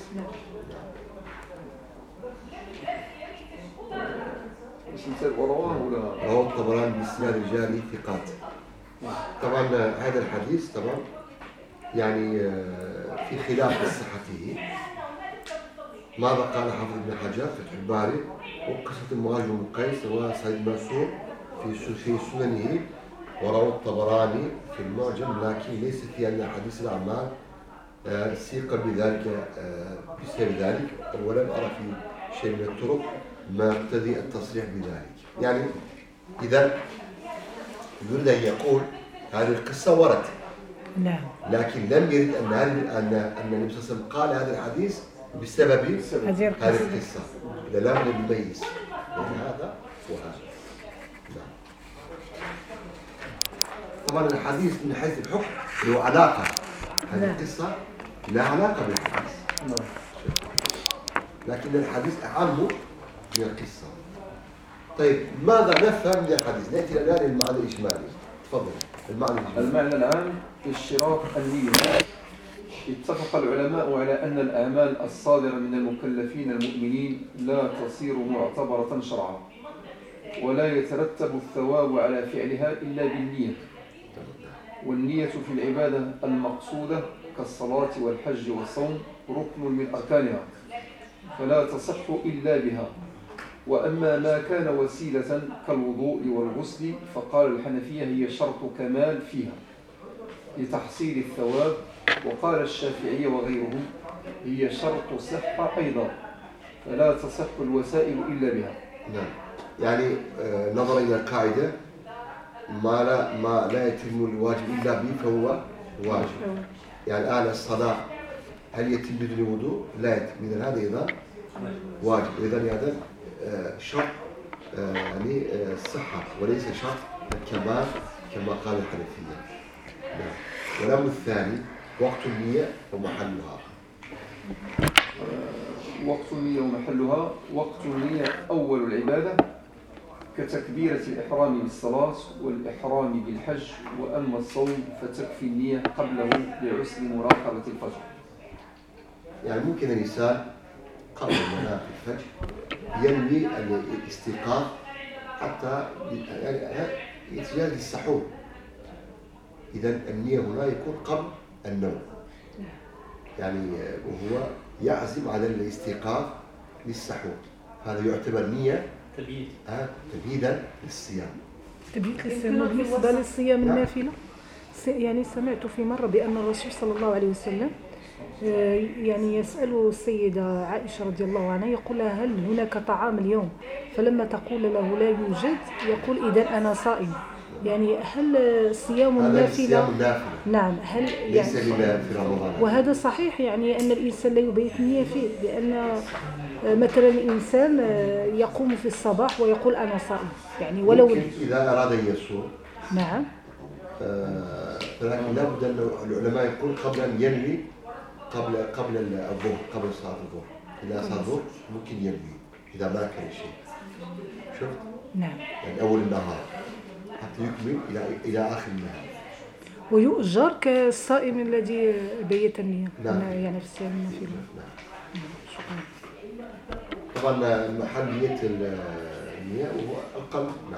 رواه الطبراني بإسناد رجال ثقات. طبعا هذا الحديث طبعا يعني في خلاف صحته. ماذا قال حافظ ابن حجر في فتح الباري؟ وقصة المهاجر أم قيس وسعيد منصور في سننه، وروى الطبراني في المعجم، لكن ليس في أن حديث الأعمال سيق بذلك بسبب ذلك، ولم أرى في شيء من الطرق ما يقتضي التصريح بذلك. يعني إذا يريد أن يقول هذه القصة وردت، نعم، لكن لم يرد أن أن أن النبي صلى الله عليه وسلم قال هذا الحديث بسبب هذه القصة. إذا لا بد أن يميز بين هذا وهذا. نعم. طبعا الحديث من حيث الحكم له علاقة، هذه القصة لا علاقة بالحديث، لكن الحديث أعم من القصة. طيب ماذا نفهم من الحديث؟ نأتي الآن للمعنى الإجمالي. تفضل. المعنى الإجمالي. المعنى العام اشتراط النية. اتفق العلماء على أن الأعمال الصادرة من المكلفين المؤمنين لا تصير معتبرة شرعا، ولا يترتب الثواب على فعلها إلا بالنية. والنية في العبادة المقصودة كالصلاة والحج والصوم ركن من أركانها، فلا تصح إلا بها. وأما ما كان وسيلة كالوضوء والغسل فقال الحنفية هي شرط كمال فيها لتحصيل الثواب، وقال الشافعية وغيرهم هي شرط صحة أيضا، فلا تصح الوسائل إلا بها. نعم. يعني آه نظرا إلى القاعدة ما لا ما لا يتم الواجب إلا به فهو واجب. يعني الآن الصلاة هل يتم بدون وضوء؟ لا يتم. إذن هذا إذا واجب، إذن هذا آه شرط آه يعني آه الصحة وليس شرط الكمال كما قال الحنفية. نعم. والأمر الثاني وقت النية ومحلها. وقت النية ومحلها: وقت النية أول العبادة كتكبيرة الإحرام بالصلاة والإحرام بالحج، وأما الصوم فتكفي النية قبله لعسر مراقبة الفجر. يعني ممكن الإنسان قبل المنام في الفجر ينوي الاستيقاظ حتى يعني يتجاهل السحور. إذا النية هنا يكون قبل النوم، يعني وهو يعزم على الاستيقاظ للسحور، هذا يعتبر نية تبييت آه تبييتا للصيام. تبييت للصيام. بالنسبة للصيام النافلة يعني سمعت في مرة بأن الرسول صلى الله عليه وسلم يعني يسأل السيدة عائشة رضي الله عنها، يقول لها هل هناك طعام اليوم؟ فلما تقول له لا يوجد يقول إذا أنا صائم. يعني هل صيام النافلة؟ نعم. هل يعني في رمضان؟ وهذا صحيح، يعني أن الإنسان لا يبيت نية فيه، لأن مثلا الإنسان يقوم في الصباح ويقول أنا صائم، يعني ولو إذا أراد أن يصوم. نعم. آه فلكن لابد أن العلماء يقول قبل أن ينوي قبل قبل الظهر، قبل صلاة الظهر. إذا صار الظهر ممكن ينوي إذا ما كان شيء. شفت؟ نعم. يعني أول النهار حتى يكمل إلى إلى آخر النهار. ويؤجر كالصائم الذي بيت النية. نعم. يعني في الصيام النافلة. نعم. شكرا. طبعا محلية النية وهو القلب. نعم.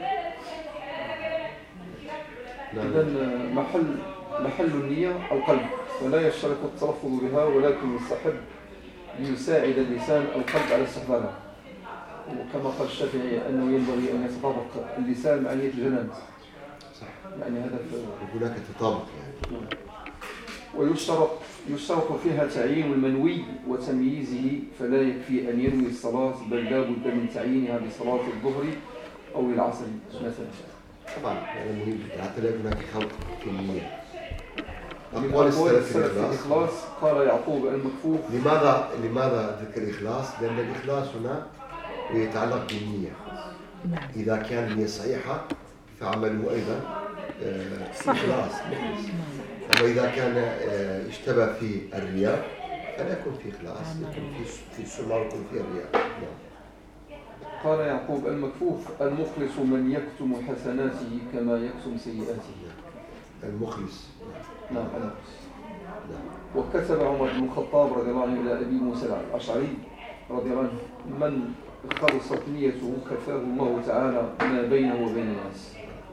إذا محل محل النية القلب، ولا يشترط التلفظ بها، ولكن يستحب ليساعد اللسان القلب على استحضارها. وكما قال الشافعي أنه ينبغي أن يتطابق اللسان مع نية الجنان. صح. يعني هذا هناك تطابق يعني. ويشترط يشترط فيها تعيين المنوي وتمييزه، فلا يكفي أن ينوي الصلاة، بل لا بد من تعيينها بصلاة الظهر أو العصر مثلا. طبعا هذا مهم جدا حتى لا هناك خلط في النية. من أقوال السلف في الإخلاص قال يعقوب المكفوف. لماذا لماذا ذكر الإخلاص؟ لأن الإخلاص هنا يتعلق بالنية. إذا كان النية صحيحة فعمله أيضا إخلاص. وإذا كان اشتبه في الرياء فلا يكون في إخلاص، يكون في في السمعة ويكون في الرياء. قال يعقوب المكفوف المخلص من يكتم حسناته كما يكتم سيئاته. المخلص. نعم المخلص. وكتب عمر بن الخطاب رضي الله عنه إلى أبي موسى الأشعري رضي الله عنه من خلصت نيته كفاه الله تعالى ما بينه وبين الناس.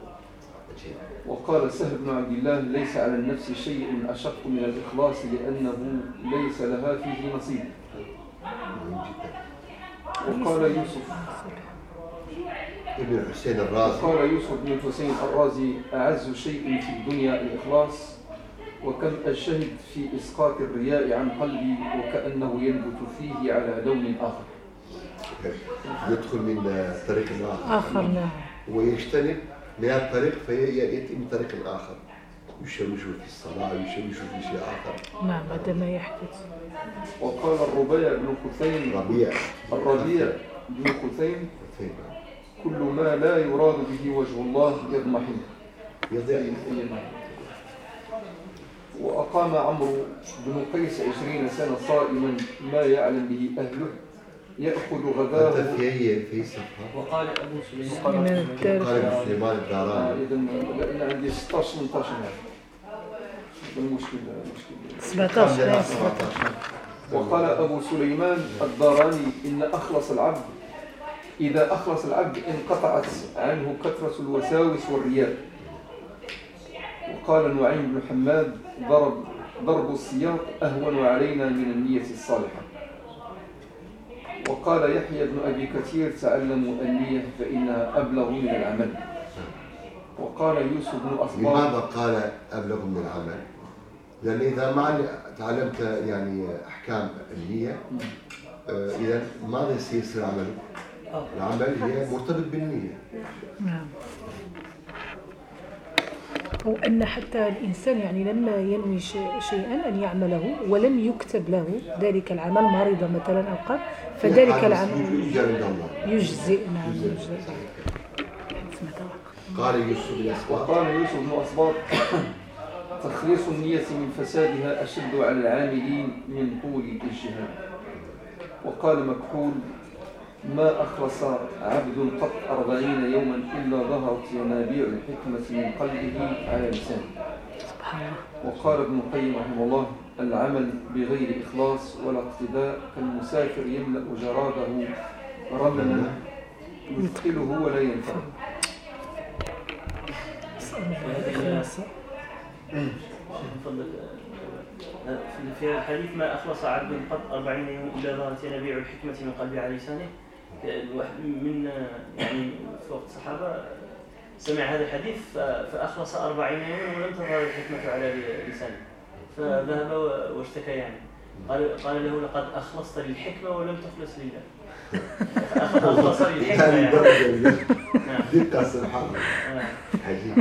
وقال سهل بن عبد الله ليس على النفس شيء أشق من الإخلاص لأنه ليس لها فيه نصيب. وقال يوسف ابن الحسين الرازي وقال يوسف بن الحسين الرازي أعز شيء في الدنيا الإخلاص، وكم أجتهد في إسقاط الرياء عن قلبي وكأنه ينبت فيه على لون آخر. يدخل من طريق آخر, آخر نعم. ويجتنب من هذا الطريق فيأتي من طريق آخر، يشوش في الصلاة يشوش في شيء آخر. نعم هذا ما يحدث. وقال الربيع بن خثيم ربيع الربيع بن خثيم كل ما لا يراد به وجه الله يضمحل يضيع. وأقام عمرو بن قيس عشرين سنة صائما ما يعلم به أهله يأخذ غداه. أنت في في صفحة. وقال أبو سليمان قال سليمان الداراني. إذن لأن عندي ستة عشر ثمانية عشر المشكلة سبعة عشر. وقال أبو سليمان الداراني إن أخلص العبد إذا أخلص العبد انقطعت عنه كثرة الوساوس والرياء. وقال نعيم بن حماد ضرب ضرب السياق أهون علينا من النية الصالحة. وقال يحيى بن أبي كثير تعلموا النية فإنها أبلغ من العمل. وقال يوسف بن أصباط لماذا قال أبلغ من العمل؟ لأن إذا ما تعلمت يعني أحكام النية إذا ماذا سيصير عمله؟ العمل هي مرتبط بالنية. نعم. وأن حتى الإنسان يعني لما ينوي شيئا أن يعمله ولم يكتب له ذلك العمل مريضا مثلا أو قال فذلك العمل يجزئ. نعم يجزئ. قال يوسف بن أسباط وقال يوسف بن أسباط تخليص النية من فسادها أشد على العاملين من طول الاجتهاد. وقال مكحول ما أخلص عبد قط أربعين يوما إلا ظهرت ينابيع الحكمة من قلبه على لسانه. وقال ابن القيم رحمه الله العمل بغير إخلاص ولا اقتداء كالمسافر يملأ جراده رملا يدخله ولا ينفع. في الحديث ما أخلص عبد قط أربعين يوم إلا ظهرت ينابيع الحكمة من قلبه على لسانه. من يعني في وقت الصحابة سمع هذا الحديث فأخلص أربعين يوما ولم تظهر الحكمة على لسانه فذهب واشتكى يعني قال قال له لقد أخلصت للحكمة ولم تخلص لله. أخلص للحكمة يعني. دقة سبحان الله. عجيب.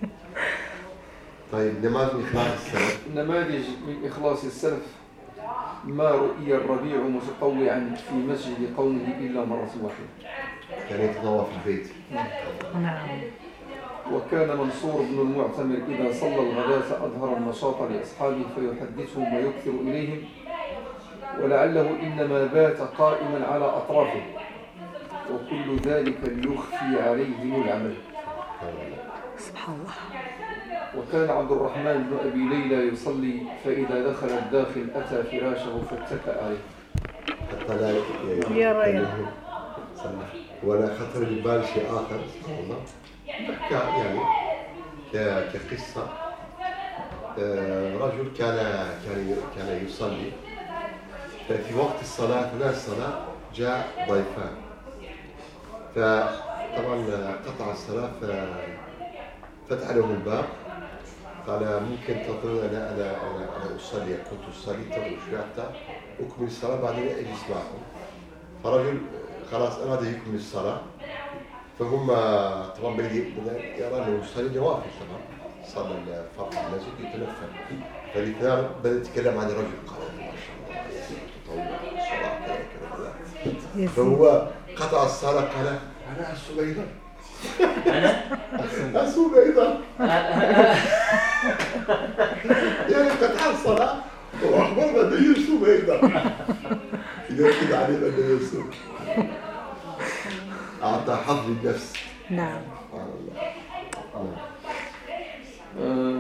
طيب نماذج إخلاص السلف. نماذج من إخلاص السلف ما رؤي الربيع متطوعا في مسجد قومه إلا مرة واحدة. كان يتطوع في البيت. نعم. وكان منصور بن المعتمر إذا صلى الغداة أظهر النشاط لأصحابه فيحدثهم ويكثر إليهم ولعله إنما بات قائما على أطرافه وكل ذلك ليخفي عليهم العمل. سبحان الله. وكان عبد الرحمن بن أبي ليلى يصلي فإذا دخل الداخل أتى فراشه فاتكأ عليه. حتى لا يا ريت. وانا خطر لي بال شيء اخر سبحان الله ك- يعني ك- كقصه آه، رجل كان كان كان يصلي ففي وقت الصلاه اثناء الصلاه جاء ضيفان فطبعا قطع الصلاه ففتح لهم الباب قال ممكن تظن انا انا انا انا اصلي كنت اصلي ترى شوي حتى اكمل الصلاه بعدين اجلس معكم فرجل خلاص اراد يكمل الصلاه فهم طبعا بدي يرى انه يصلي نوافل طبعا صلى الفرض في المسجد يتنفل فالاثنين بدا يتكلم عن الرجل قال ما شاء الله تطوع الصلاه كذا كذا كذا فهو قطع الصلاه قال انا السبيضه انا السبيضه يعني قطع الصلاه واخبر بده يسوق ايضا يركز عليه بده يسوق اعطى حظ للنفس نعم. سبحان الله. آه،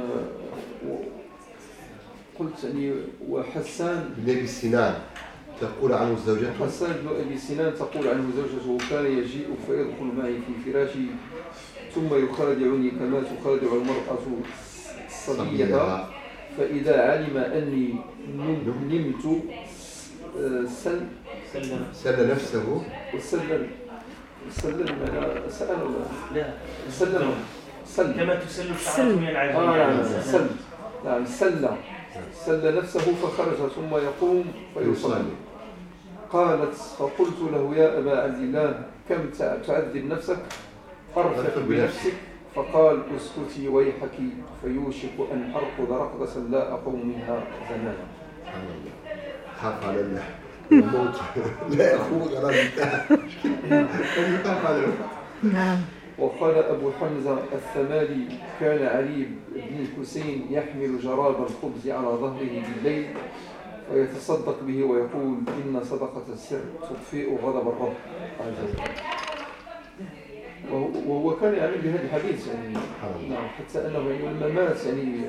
قلت يعني وحسان ابن ابي سنان تقول عنه زوجته حسان بن ابي سنان تقول عنه زوجته كان يجيء فيدخل معي في فراشي ثم يخادعني كما تخادع المرأة صبيها فإذا علم أني نم- نمت آه، سل سلم سل نفسه وسلم سلم على سأل ولا لا سلم سلم كما تسل الشعرة سلم. من آه نعم العجل سل نعم سل سل نفسه فخرج ثم يقوم فيصلي يصلي قالت فقلت له يا أبا عبد الله كم تع- تعذب نفسك أرفق أرفق بنفسك فقال اسكتي ويحك فيوشك أن أركض ركضة لا أقوم منها زمانا. سبحان الله خاف على ال- الموت لا يخوض على الموت يخاف على الموت نعم. وقال أبو حمزة الثمالي كان علي بن الحسين يحمل جراب الخبز على ظهره بالليل ويتصدق به ويقول إن صدقة السر تطفئ غضب الرب عز وجل. وهو- وهو كان يعمل بهذا الحديث يعني نعم حتى أنه يعني لما مات يعني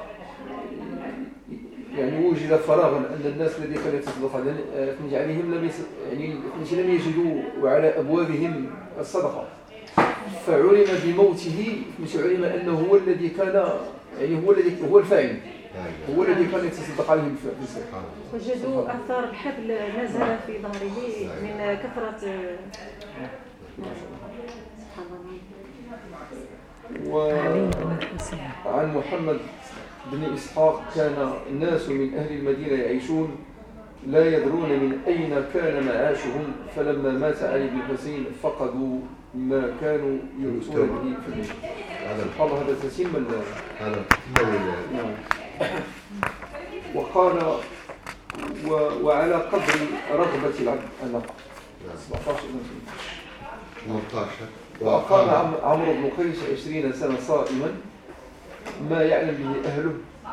يعني وجد فراغا أن الناس الذين كانوا يتصدق عليهم لم يس- يعني لم يجدوا وعلى أبوابهم الصدقة فعلم بموته مش علم أنه هو الذي كان يعني هو الذي هو الفاعل هو الذي كان يتصدق عليهم في السر. وجدوا اثار الحبل نزل في ظهره من كثره سبحان الله. علي بن الحسين. وعن محمد بن إسحاق كان الناس من أهل المدينة يعيشون لا يدرون من أين كان معاشهم فلما مات علي بن الحسين فقدوا ما كانوا يؤتون به في المدينة. هذا قال هذا تسيم ال- هذا نعم. وقال و- وعلى قدر رغبة العبد النقل سبعة عشر ثمانية عشر وأقام عم- عمرو بن قيس عشرين سنة صائما ما يعلم به أهله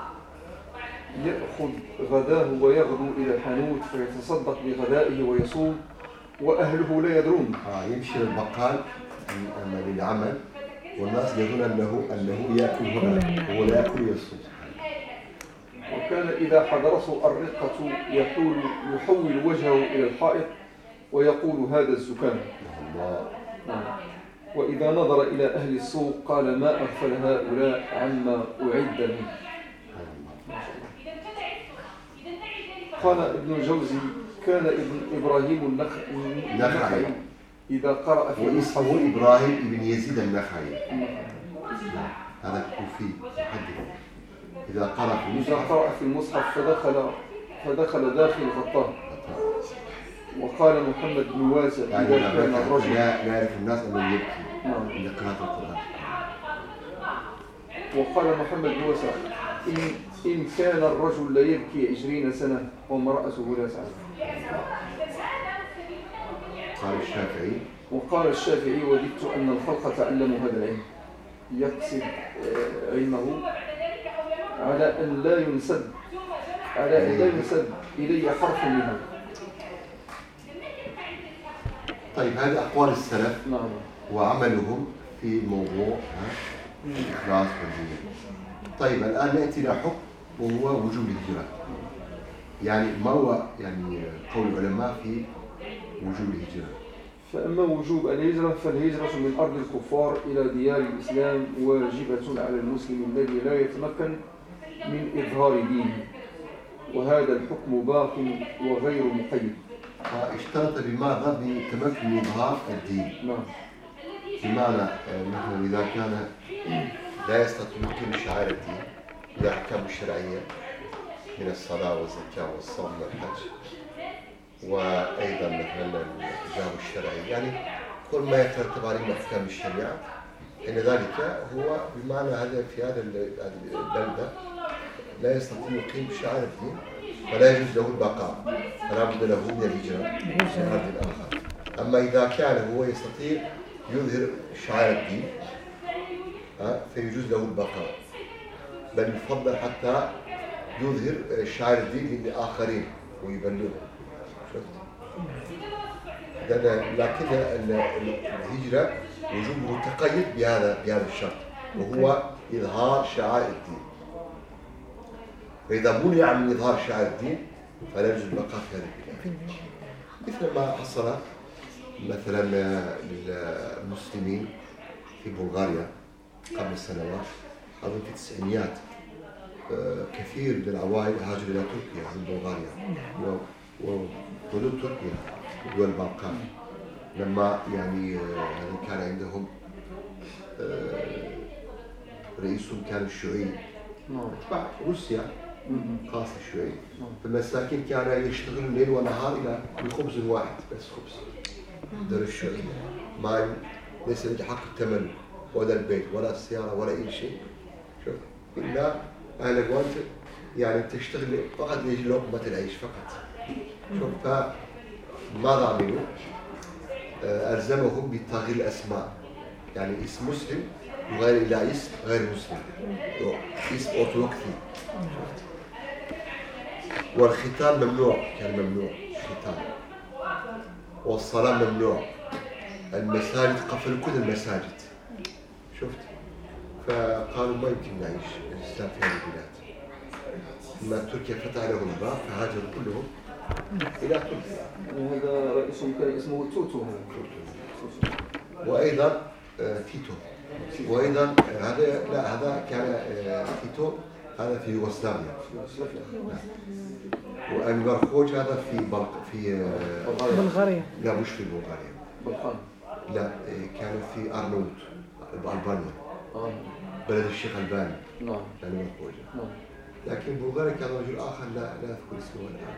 يأخذ غداه ويغدو إلى الحانوت فيتصدق بغدائه ويصوم وأهله لا يدرون. آه يمشي للبقال أما للعمل والناس يظن أنه أنه يأكل هنا هو لا يأكل يصوم. وكان إذا حضرته الرقة يحول يحول وجهه إلى الحائط ويقول هذا الزكام. الله نعم. وإذا نظر إلى أهل السوق قال ما أغفل هؤلاء عما أعد منه. قال ابن الجوزي كان ابن إبراهيم النخ- النخعي إذا قرأ في المصحف واسمه إبراهيم بن يزيد النخعي هذا كوفي محدث إذا قرأ في إذا المصحف قرأ في المصحف فدخل فدخل داخل غطاه. وقال محمد بن واسع يعني إذا لا كان الرجل لا يعرف الناس أنه يبكي نعم. عند قراءة القرآن. وقال محمد بن واسع إن, إن كان الرجل لا يبكي عشرين سنة وامرأته لا تعلم. قال الشافعي وقال الشافعي وددت أن الخلق تعلموا هذا العلم يقصد آه، علمه على أن لا ينسب على أن لا ينسب إلي حرف منه. طيب هذه أقوال السلف نعم. وعملهم في الموضوع ها؟ الإخلاص والدين. طيب الآن نأتي إلى حكم وهو وجوب الهجرة. يعني ما هو يعني قول العلماء في وجوب الهجرة؟ فأما وجوب الهجرة فالهجرة من أرض الكفار إلى ديار الإسلام واجبة على المسلم الذي لا يتمكن من إظهار دينه، وهذا الحكم باق وغير مقيد. اشترط بماذا؟ بتمكن من إظهار الدين. نعم. بمعنى مثلا إذا كان لا يستطيع يقيم شعائر الدين الأحكام الشرعية من الصلاة والزكاة والصوم والحج، وأيضا مثلا الحجاب الشرعي، يعني كل ما يترتب عليه من أحكام الشريعة، إن ذلك هو بمعنى هذا في هذا البلدة لا يستطيع يقيم شعائر الدين فلا يجوز له البقاء، فلا بد له من الهجرة من أرض آخر. أما إذا كان هو يستطيع يظهر شعائر الدين فيجوز له البقاء، بل يفضل حتى يظهر شعائر الدين للآخرين ويبلغهم. لكن الهجرة وجوبه تقيد بهذا بهذا الشرط، وهو إظهار شعائر الدين. فإذا منع من إظهار شعائر الدين فلا يجوز البقاء في هذه البلاد، مثل ما حصل مثلا للمسلمين في بلغاريا قبل سنوات، أظن في التسعينيات، كثير من العوائل هاجروا إلى تركيا من بلغاريا وحدود تركيا ودول البلقان، لما يعني يعني كان عندهم رئيسهم كان الشيوعي تبع روسيا خاص الشيوعي، فالمساكين كانوا يشتغلون ليل ونهار إلى بخبز واحد بس، خبز دار الشيوعي، ما ليس لك حق التملك ولا البيت ولا السيارة ولا أي شيء. شوف إلا أهلك وأنت يعني تشتغل فقط لأجل لقمة العيش فقط. شوف فماذا عملوا؟ ألزمهم بتغيير الأسماء، يعني اسم مسلم يغير إلى اسم غير مسلم، اسم أرثوذكسي. والختان ممنوع، كان ممنوع الختان، والصلاة ممنوع، المساجد قفلوا كل المساجد. شفت؟ فقالوا ما يمكن نعيش الإسلام في هذه البلاد. لما تركيا فتح لهم الباب فهاجروا كلهم إلى تركيا. يعني هذا رئيسهم كان اسمه توتو. وأيضا تيتو. وأيضا هذا لا هذا كان تيتو هذا في يوغوسلافيا. وأنور خوج هذا في بلق في بلغاريا. لا مش في بلغاريا. بلقان. لا كان في أرنوت بألبانيا. آه. بلد الشيخ الباني. نعم. أنور خوج. نعم. لكن بلغاريا كان رجل آخر لا لا أذكر اسمه الآن.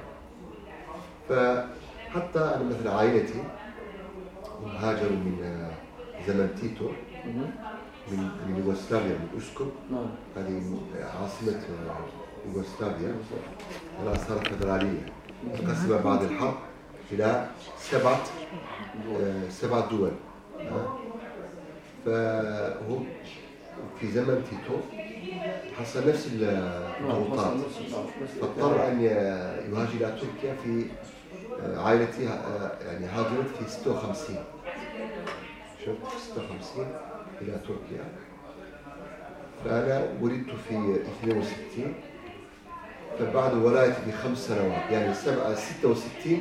فحتى أنا مثل عائلتي هاجروا من زمن تيتو من من يوغوسلافيا من أسكوب. نعم. هذه عاصمة يوغوسلافيا، الآن صارت فدرالية، تقسم بعد الحرب إلى سبعة سبعة دول. فهو في زمن تيتو حصل نفس الضغوطات، فاضطر أن يهاجر إلى تركيا. في عائلتي يعني هاجرت في ستة وخمسين، شفت ستة وخمسين إلى تركيا. فأنا ولدت في اثنين وستين، فبعد ولايتي بخمس سنوات يعني سبعة ستة وستين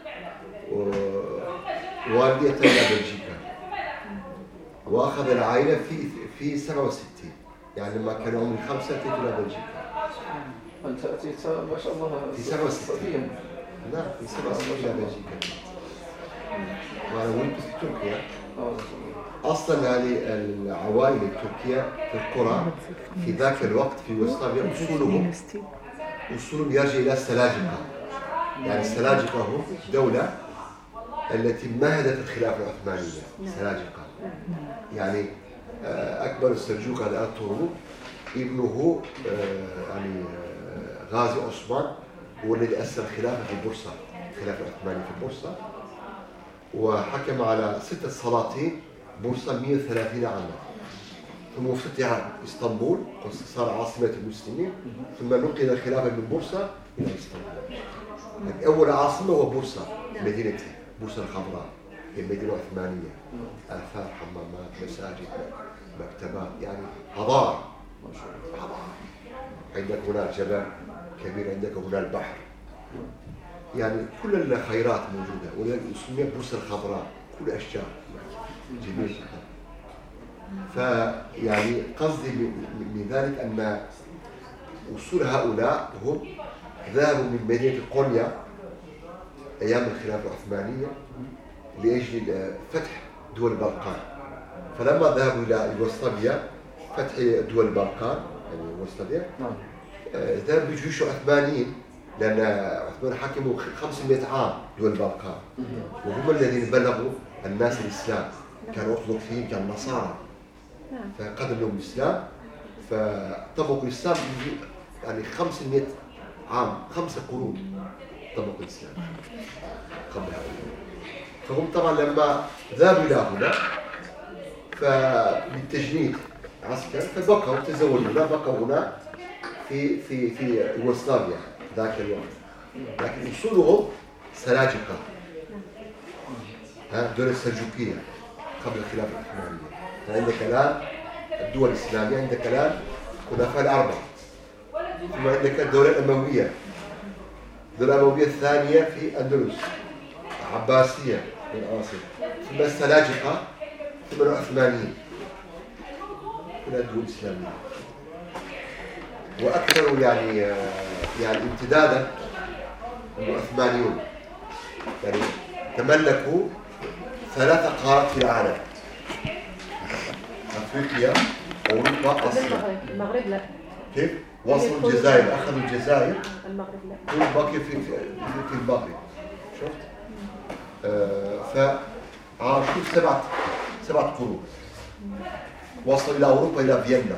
والدي أتى إلى بلجيكا وأخذ العائلة في في سبعة وستين، يعني لما كان عمري خمسة أتيت إلى بلجيكا. أنت أتيت ما شاء الله في سبعة وستين. نعم في سبعة وستين إلى بلجيكا، وأنا ولدت في تركيا. أصلاً هذه العوائل التركية في القرى في ذاك الوقت في يوغوسلافيا أصولهم أصولهم يرجع إلى السلاجقة. يعني السلاجقة هم دولة التي مهدت الخلافة العثمانية. سلاجقة يعني أكبر السلجوق على أرطغرل ابنه يعني غازي عثمان هو الذي أسس الخلافة في بورصة، الخلافة العثمانية في بورصة، وحكم على ستة سلاطين بورصة مئة وثلاثين عاما، ثم افتتح اسطنبول صار عاصمة المسلمين، ثم نقل الخلافة من بورصة إلى اسطنبول. أول عاصمة هو بورصة، مدينتي بورصة الخضراء، هي مدينة عثمانية، آثار، حمامات، مساجد، مكتبات، يعني حضارة. حضارة. عندك هنا جبل كبير، عندك هنا البحر، يعني كل الخيرات موجودة، وسميت بورصة الخضراء، كل أشجار جميل جدا. فيعني قصدي من ذلك أن وصول هؤلاء هم ذهبوا من مدينة قونيا أيام الخلافة العثمانية لأجل فتح دول البلقان. فلما ذهبوا إلى يوغوسلافيا فتح دول البلقان يعني يوغوسلافيا ذهبوا بجيوش عثمانيين، لأن عثمان حكموا خمسمائة عام دول البلقان، وهم الذين بلغوا الناس الإسلام، كانوا أرثوذكسيين كانوا نصارى، فقدم لهم الإسلام فطبقوا الإسلام يعني خمسمائة عام، خمسة قرون طبقوا الإسلام قبل هذا. فهم طبعا لما ذهبوا إلى هنا فبالتجنيد عسكر فبقوا تزوجوا هنا، بقوا هنا في في في يوغوسلافيا ذاك الوقت، لكن أصولهم سلاجقة، ها الدولة السلجوقية قبل الخلافة العثمانية. فعندك الآن الدول الإسلامية، عندك الآن خلفاء الأربعة، ثم عندك الدولة الأموية، الدولة الأموية الثانية في أندلس، عباسية من آسيا، ثم السلاجقة، ثم العثمانيين، كلها دول إسلامية. وأكثر يعني يعني امتدادا العثمانيون، يعني تملكوا ثلاث قارات في العالم: أفريقيا، أوروبا، آسيا. المغرب لا. كيف؟ وصلوا الجزائر، أخذوا الجزائر. المغرب لا. كل باقي في في في المغرب. شفت؟ آه فعاشوا سبعة سبعة قرون. وصلوا إلى أوروبا، إلى فيينا.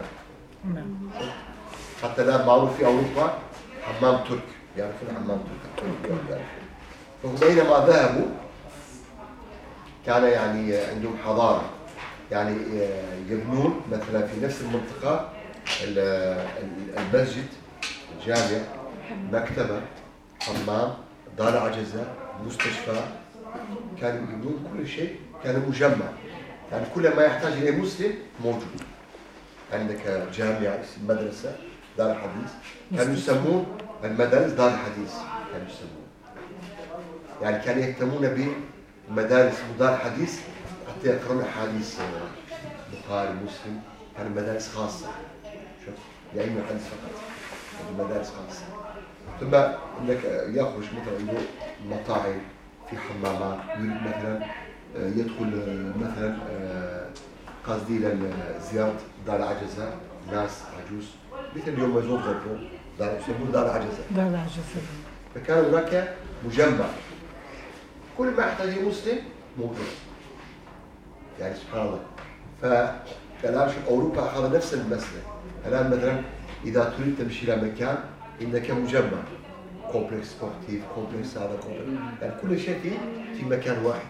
حتى الآن معروف في أوروبا حمام ترك، يعرفون حمام ترك. فهم بينما ذهبوا كان يعني عندهم حضارة، يعني يبنون مثلا في نفس المنطقة المسجد، الجامع، مكتبة، حمام، دار عجزة، مستشفى، كانوا يبنون كل شيء، كان مجمع، يعني كل ما يحتاج إليه مسلم موجود. عندك جامع، مدرسة، دار حديث، كانوا يسمون المدارس دار الحديث، كانوا يسمون، يعني كانوا يهتمون بمدارس دار حديث حتى يقرؤون أحاديث البخاري مسلم، كانوا مدارس خاصة، شوف يعلموا الحديث فقط، مدارس خاصة. ثم عندك يخرج مثلا عنده مطاعم، في حمامات، يريد مثلا يدخل مثلا قصدي لزيارة دار العجزة، ناس عجوز مثل اليوم يزور غرفه دار يسمون دار العجزة. دار العجزة. فكان هناك مجمع، كل ما يحتاجه مسلم موجود. يعني سبحان الله. فالآن شوف أوروبا أخذ نفس المسألة. الآن مثلا إذا تريد تمشي إلى مكان عندك مجمع، كومبلكس سبورتيف، كومبلكس هذا كومبلكس، يعني كل شيء في في مكان واحد.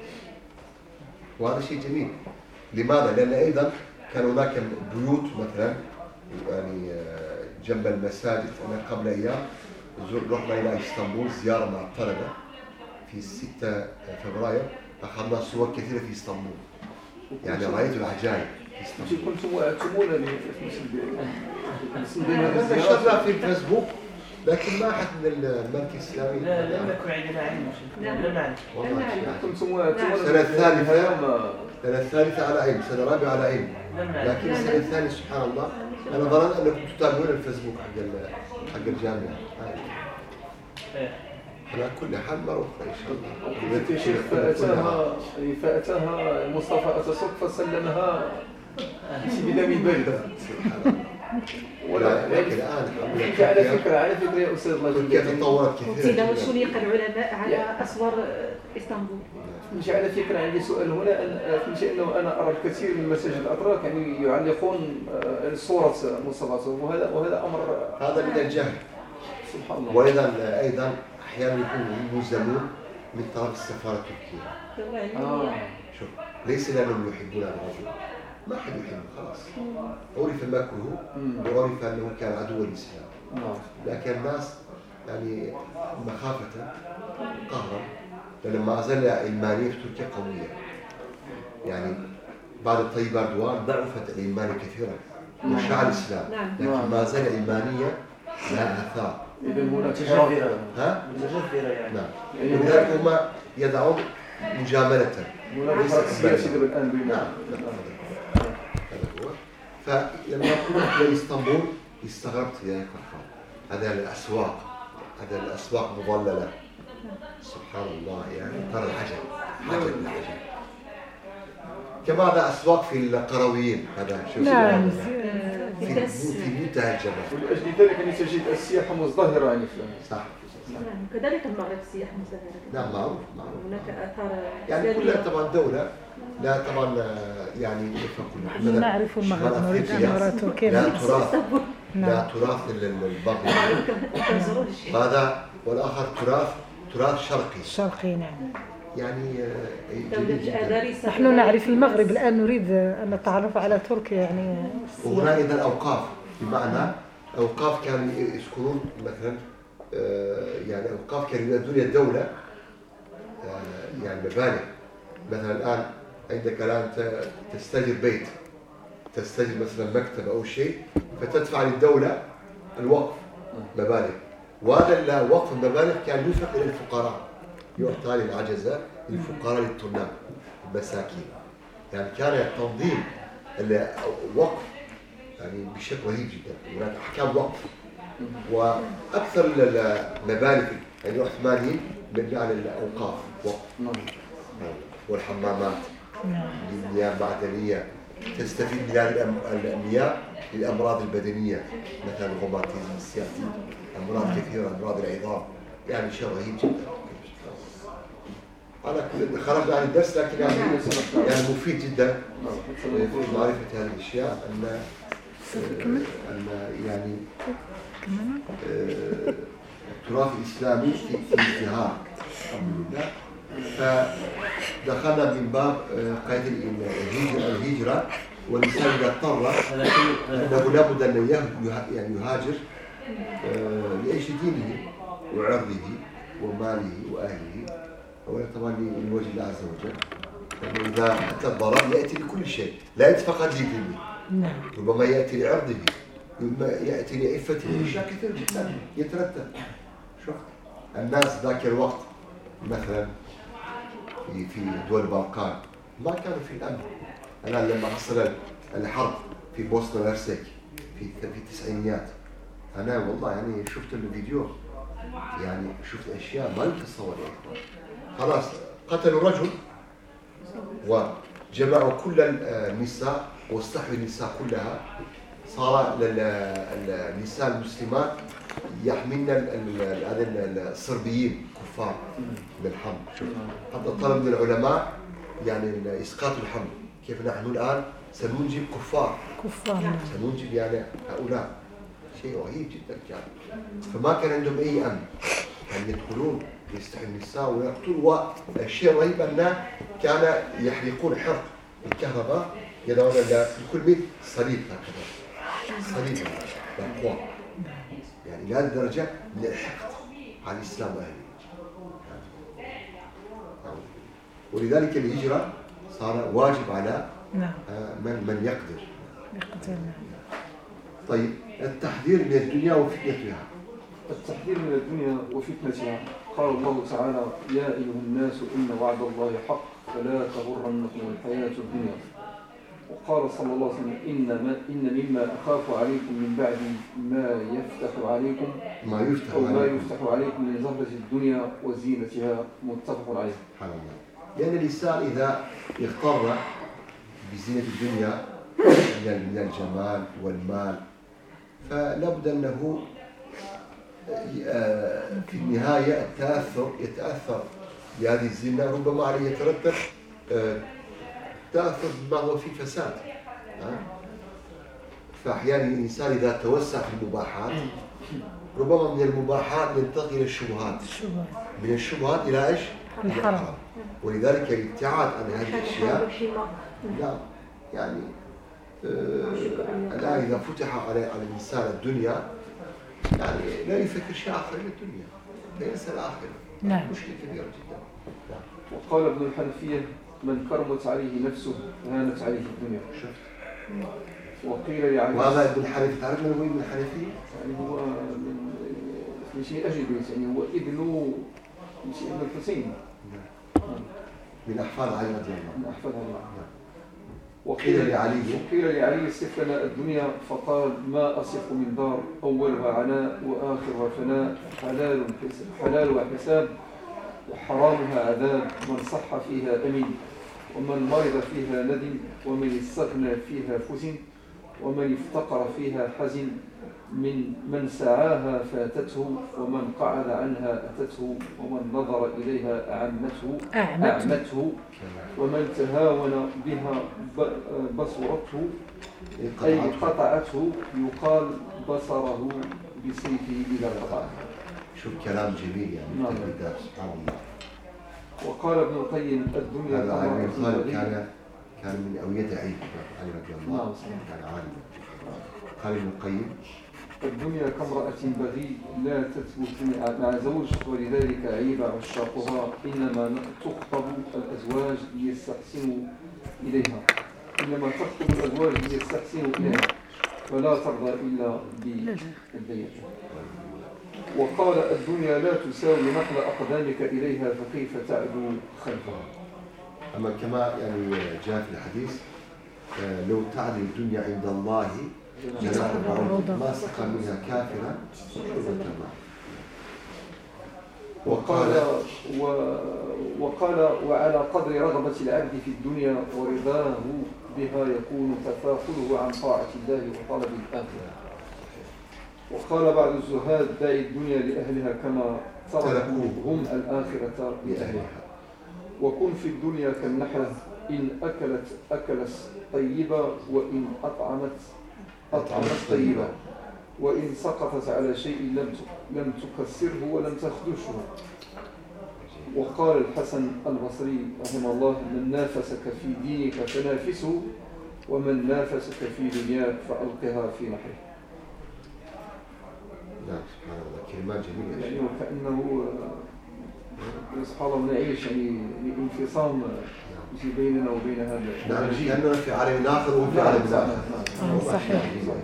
وهذا شيء جميل. لماذا؟ لأن أيضا كان هناك بيوت مثلا يعني جنب المساجد. أنا قبل أيام رحنا إلى إسطنبول زيارة مع الطلبة في ستة فبراير، أخذنا صور كثيرة في إسطنبول، يعني رأيت العجائب في إسطنبول. كنتم وعدتمونا هذا نشرنا في الفيسبوك، لكن ما أحد من المركز الإسلامي. لا لم يكن عندنا علم. لا نعرف. والله كنتم وعدتمونا السنة الثالثة السنة الثالثة على علم، السنة الرابعة على علم، لكن السنة الثانية سبحان الله أنا ظننت أنكم تتابعون الفيسبوك حق حق الجامعة. على كل حال مرة أخرى إن شاء الله. فأتاها فأتاها مصطفى أتاسوق فسلمها بدم برد. ولا لكن الآن على فكرة على فكرة يا أستاذ الله تركيا تطورت كثيرا. تداول العلماء على أسوار اسطنبول. مش على فكرة عندي سؤال هنا، مش أنه أنا أرى الكثير من المساجد الأتراك يعني يعلقون صورة مصطفى أتاسوق، وهذا وهذا أمر هذا من الجهل سبحان الله. وأيضا أيضا أحيانا يكونوا ملزمون من طرف السفارة التركية. آه. شوف ليس لأنهم يحبون الرجل، ما أحد يحبه خلاص، عرف مكره وعرف أنه كان عدو الإسلام، لكن الناس يعني مخافة قهرا، لأن ما زال العلمانية في تركيا قوية، يعني بعد الطيب أردوان ضعفت العلمانية كثيرا وشاع الإسلام، لكن ما زال العلمانية لها آثار إذا هناك متجذرة ها؟ متجذرة يعني. نعم. لذلك هم يدعون مجاملة. هناك حركة سياسية الآن بين نعم. هذا هو. فلما كنت في اسطنبول استغربت يا فرحان، هذا الأسواق، هذا الأسواق مظللة، سبحان الله يعني ترى العجب، عجب العجب. كما هذا أسواق في القرويين، هذا شو نعم في في منتهى الجمال. ولأجل ذلك يعني تجد السياحة مزدهرة يعني في صح. نعم كذلك المغرب السياحة مزدهرة. نعم معروف معروف. هناك آثار يعني إسلامية. كلها طبعا دولة لا طبعا يعني نحن نعرف المغرب نريد أن نرى تركيا. لا تراث نعم. لا تراث البغي هذا، والآخر تراث تراث شرقي الشرقي. نعم. يعني دولة آذاريس. نحن نعرف المغرب الآن، نريد أن نتعرف على تركيا يعني. وهنا إذا الأوقاف، بمعنى أوقاف كانوا يذكرون مثلا يعني أوقاف كانوا يؤدون الدولة يعني مبالغ. مثلا الآن عندك الآن تستأجر بيت، تستأجر مثلا مكتب أو شيء، فتدفع للدولة الوقف مبالغ، وهذا الوقف المبالغ كان ينفق إلى الفقراء، يعطى للعجزة، للفقراء، للطلاب، المساكين. يعني كان تنظيم الوقف يعني بشكل رهيب جدا. هناك أحكام وقف، وأكثر المبالغ يعني العثمانيين مبني على الأوقاف وقف، والحمامات للمياه المعدنية، تستفيد من هذه المياه للأمراض البدنية مثل الروماتيزم السياتيك، أمراض كثيرة، أمراض العظام، يعني شيء رهيب جدا. أنا خرجنا عن الدرس لكن يعني يعني مفيد جدا في معرفة هذه الأشياء. أن أن يعني التراث الإسلامي في ازدهار الحمد لله. فدخلنا من باب قيد الهجرة، والإنسان إذا اضطر أنه لابد أن يعني يهاجر لأجل دينه وعرضه وماله وأهله، وطبعا لوجه الله عز وجل. يعني إذا أتى الضرر يأتي لكل شيء، لا يأتي فقط لدينه، ربما يأتي لعرضه، يأتي لعفته، أشياء كثير جدا يترتب. شوف الناس ذاك الوقت مثلا في في دول البلقان ما كانوا في الأمن. أنا لما حصل الحرب في بوسنا والهرسك في في التسعينيات، أنا والله يعني شفت الفيديو، يعني شفت أشياء ما يتصور. يعني خلاص قتلوا رجل وجمعوا كل النساء واستحوا النساء كلها، صار النساء المسلمات يحملن هذا الصربيين كفار بالحمل. حتى طلب من العلماء يعني اسقاط الحمل، كيف نحن الان سننجب كفار كفار سننجب يعني هؤلاء، شيء رهيب جدا كان. فما كان عندهم اي امن، كانوا يدخلون يستحوا النساء ويقتلوا. والشيء الرهيب انه كان يحرقون حرق الكهرباء، يدعون في كل بيت صليب هكذا، صليب اقوى، يعني لهذه الدرجه من الحقد على الاسلام واهله. ولذلك الهجره صار واجب على من من يقدر. طيب التحذير من الدنيا وفتنتها. التحذير من الدنيا وفتنتها. قال الله تعالى: يا أيها الناس إن وعد الله حق فلا تغرنكم الحياة الدنيا. وقال صلى الله عليه وسلم: إن إن مما أخاف عليكم من بعد ما يفتح عليكم ما يفتح أو ما عليكم يفتح عليكم من زهرة الدنيا وزينتها. متفق عليه. سبحان الله. لأن الإنسان إذا اغتر بزينة الدنيا من الجمال والمال، فلا بد أنه في النهاية التأثر يتأثر بهذه الزينة، ربما عليه يترتب تأثر بما هو فيه فساد. فأحيانا الإنسان إذا توسع في المباحات، ربما من المباحات ينتقل إلى الشبهات، من الشبهات إلى إيش؟ الحرام. ولذلك الابتعاد عن هذه الأشياء. لا يعني آه الآن إذا فتح على على الإنسان الدنيا، يعني لا يفكر شيء آخر إلا الدنيا، لا ينسى الآخرة. نعم. مشكلة كبيرة جدا. نعم. وقال ابن الحنفية: من كرمت عليه نفسه هانت عليه الدنيا. شفت. وقيل لعلي. وهذا ابن الحنفية، تعرف من هو ابن الحنفية؟ يعني هو من ماشي من أجل البيت، يعني هو ابن ماشي ابن الحسين من أحفاد علي رضي الله من أحفاد علي. وقيل لعلي وقيل لعلي صف لنا الدنيا فقال ما أصف من دار أولها عناء وآخرها فناء حلال حلالها حساب وحرامها عذاب من صح فيها أمين ومن مرض فيها ندم ومن استغنى فيها فزن ومن افتقر فيها حزن من من سعاها فاتته ومن قعد عنها أتته ومن نظر إليها أعمته أعمته ومن تهاون بها بصرته أي قطعته يقال بصره بسيفه إذا قطعه. شوف كلام جميل يعني. نعم. سبحان الله. وقال ابن القيم الدنيا هذا علي بن طالب كان كان من أولياء علي رضي الله. نعم. كان عالم. قال ابن القيم الدنيا كامرأة بغي لا تثبت مع زوج ولذلك عيب عشاقها إنما تخطب الأزواج ليستحسنوا إليها إنما تخطب الأزواج ليستحسنوا إليها ولا ترضى إلا بالبيت. وقال الدنيا لا تساوي نقل أقدامك إليها فكيف تعدو خلفها. أما كما يعني جاء في الحديث لو تعدل الدنيا عند الله جناح بعوض ما سقى منها كافرا شربة الماء. وقال و... وقال وعلى قدر رغبة العبد في الدنيا ورضاه بها يكون تفاخره عن طاعة الله وطلب الآخرة. وقال بعض الزهاد دع الدنيا لأهلها كما تركوا هم الآخرة لأهلها. وكن في الدنيا كالنحلة إن أكلت أكلت طيبة وإن أطعمت أطعمت طيبة وإن سقطت على شيء لم لم تكسره ولم تخدشه. وقال الحسن البصري رحمه الله من نافسك في دينك فنافسه ومن نافسك في دنياك فألقها في نحره. نعم سبحان الله كلمات جميلة. يعني وكأنه سبحان الله نعيش يعني انفصام بيننا وبين هذا. نعم كأننا في عالم آخر وهم في عالم آخر. صحيح.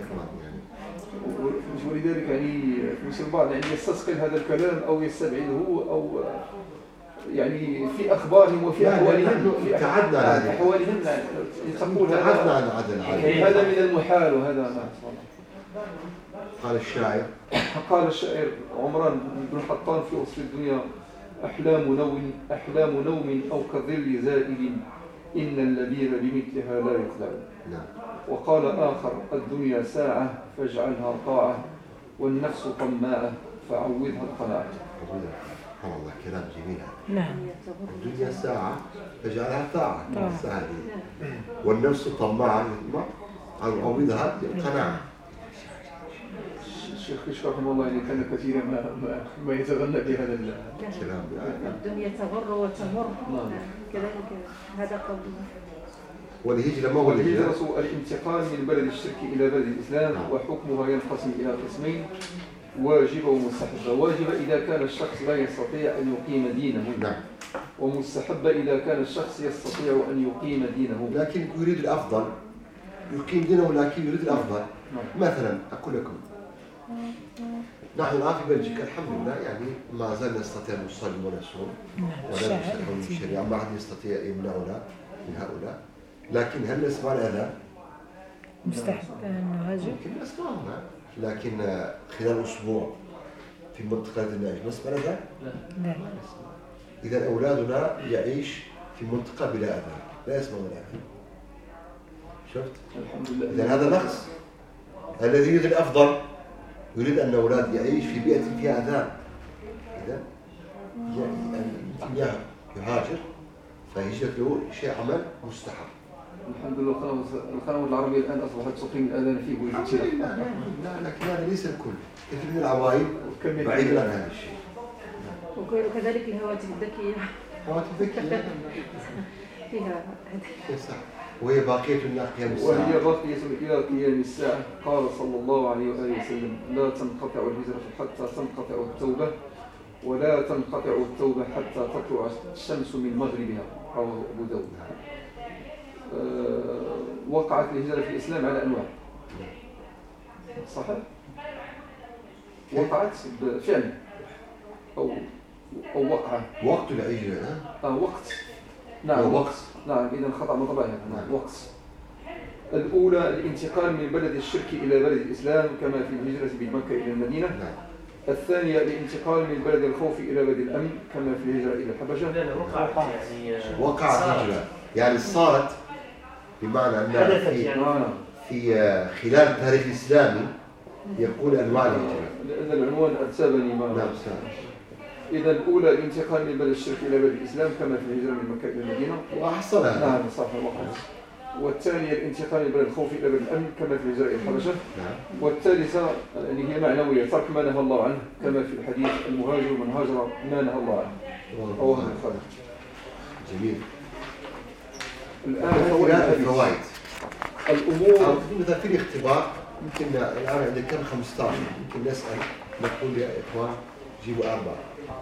ولذلك يعني مثل البعض يعني يستثقل هذا الكلام أو يستبعده أو يعني في أخبارهم وفي أحوالهم في ابتعدنا عن هذا. أحوالهم تقول ابتعدنا عن هذا العالم. هذا من المحال وهذا ما. قال الشاعر قال الشاعر عمران بن حطان في وصف الدنيا أحلام نوم أحلام نوم أو كظل زائل إن اللبيب بمثلها لا يخلع. نعم. وقال آخر الدنيا ساعة فاجعلها طاعة والنفس طماعة فعوضها القناعة. سبحان الله كلام جميل. نعم. الدنيا ساعة فاجعلها طاعة الساعة والنفس طماعة عوضها القناعة. الشيخ كشك رحمه الله يعني كان كثيرا ما, ما, ما يتغنى بهذا الكلام. الدنيا تغر وتمر كذلك هذا قول. والهجرة ما هو الهجرة؟ الهجرة الانتقال من بلد الشرك إلى بلد الإسلام وحكمها ينقسم إلى قسمين واجبة ومستحبة. واجبة إذا كان الشخص لا يستطيع أن يقيم دينه. نعم. ومستحبة إذا كان الشخص يستطيع أن يقيم دينه لكن يريد الأفضل يقيم دينه لكن يريد الأفضل. مثلا أقول لكم نحن الآن في بلجيكا الحمد لله يعني ما زال نستطيع أن نصلي ونصوم ولا نستطيع من الشريعة ما حد يستطيع يمنعنا من هؤلاء. لكن هل نسمع الأذان؟ مستحب أن نهاجر؟ ممكن نسمعها لكن خلال أسبوع في منطقة النعيش نسمع الأذان؟ لا. إذا أولادنا يعيش في منطقة بلا أذان لا يسمعون الأذان. شفت؟ الحمد لله. إذا هذا نقص. الذي يريد الأفضل يريد أن أولاد يعيش في بيئة فيها أذان. إذا يعني يهاجر فهجرة له شيء عمل مستحب. الحمد لله القنوات العربية الآن أصبحت تقيم الأذان في بيوتنا. لا لا لكن هذا ليس الكل. كثير من العوائل بعيد عن هذا الشيء. وكذلك الهواتف الذكية. هواتف ذكية فيها صح. وهي باقية إلى قيام الساعة. وهي باقية إلى قيام الساعة. قال صلى الله عليه وآله وسلم لا تنقطع الهجرة حتى تنقطع التوبة ولا تنقطع التوبة حتى تطلع الشمس من مغربها. رواه أبو داود. أه وقعت الهجرة في الإسلام على أنواع. صحيح؟ وقعت فعلا أو أو وقعة. وقت الهجرة آه وقت. نعم وقت. نعم إذا خطأ مطبعي. نعم وقت. الأولى الانتقال من بلد الشرك إلى بلد الإسلام كما في الهجرة من مكة إلى المدينة. نعم. الثانية الانتقال من بلد الخوف إلى بلد الأمن كما في الهجرة إلى الحبشة. لا لا وقعت يعني وقعت هجرة يعني صارت بمعنى أنها في, يعني. في خلال التاريخ الإسلامي يقول أنواع الهجرة. لأن العنوان أتسابني ما نعم. إذا الأولى الانتقال من بلد الشرك إلى بلد الإسلام كما في الهجرة من مكة إلى المدينة. وأحصلها. نعم صح وقعت. والثانية الانتقال من بلد الخوف إلى بلد الأمن كما في الهجرة إلى الحبشة. نعم. والثالثة اللي هي معنوية ترك ما نهى الله عنه كما في الحديث المهاجر من هاجر ما نهى الله عنه. أو هذا الخبر. جميل. الآن فوائد الفوائد. الأمور مثلا في الاختبار يمكن الآن عندك كم خمسة عشر يمكن نسأل نقول يا إخوان جيبوا أربعة.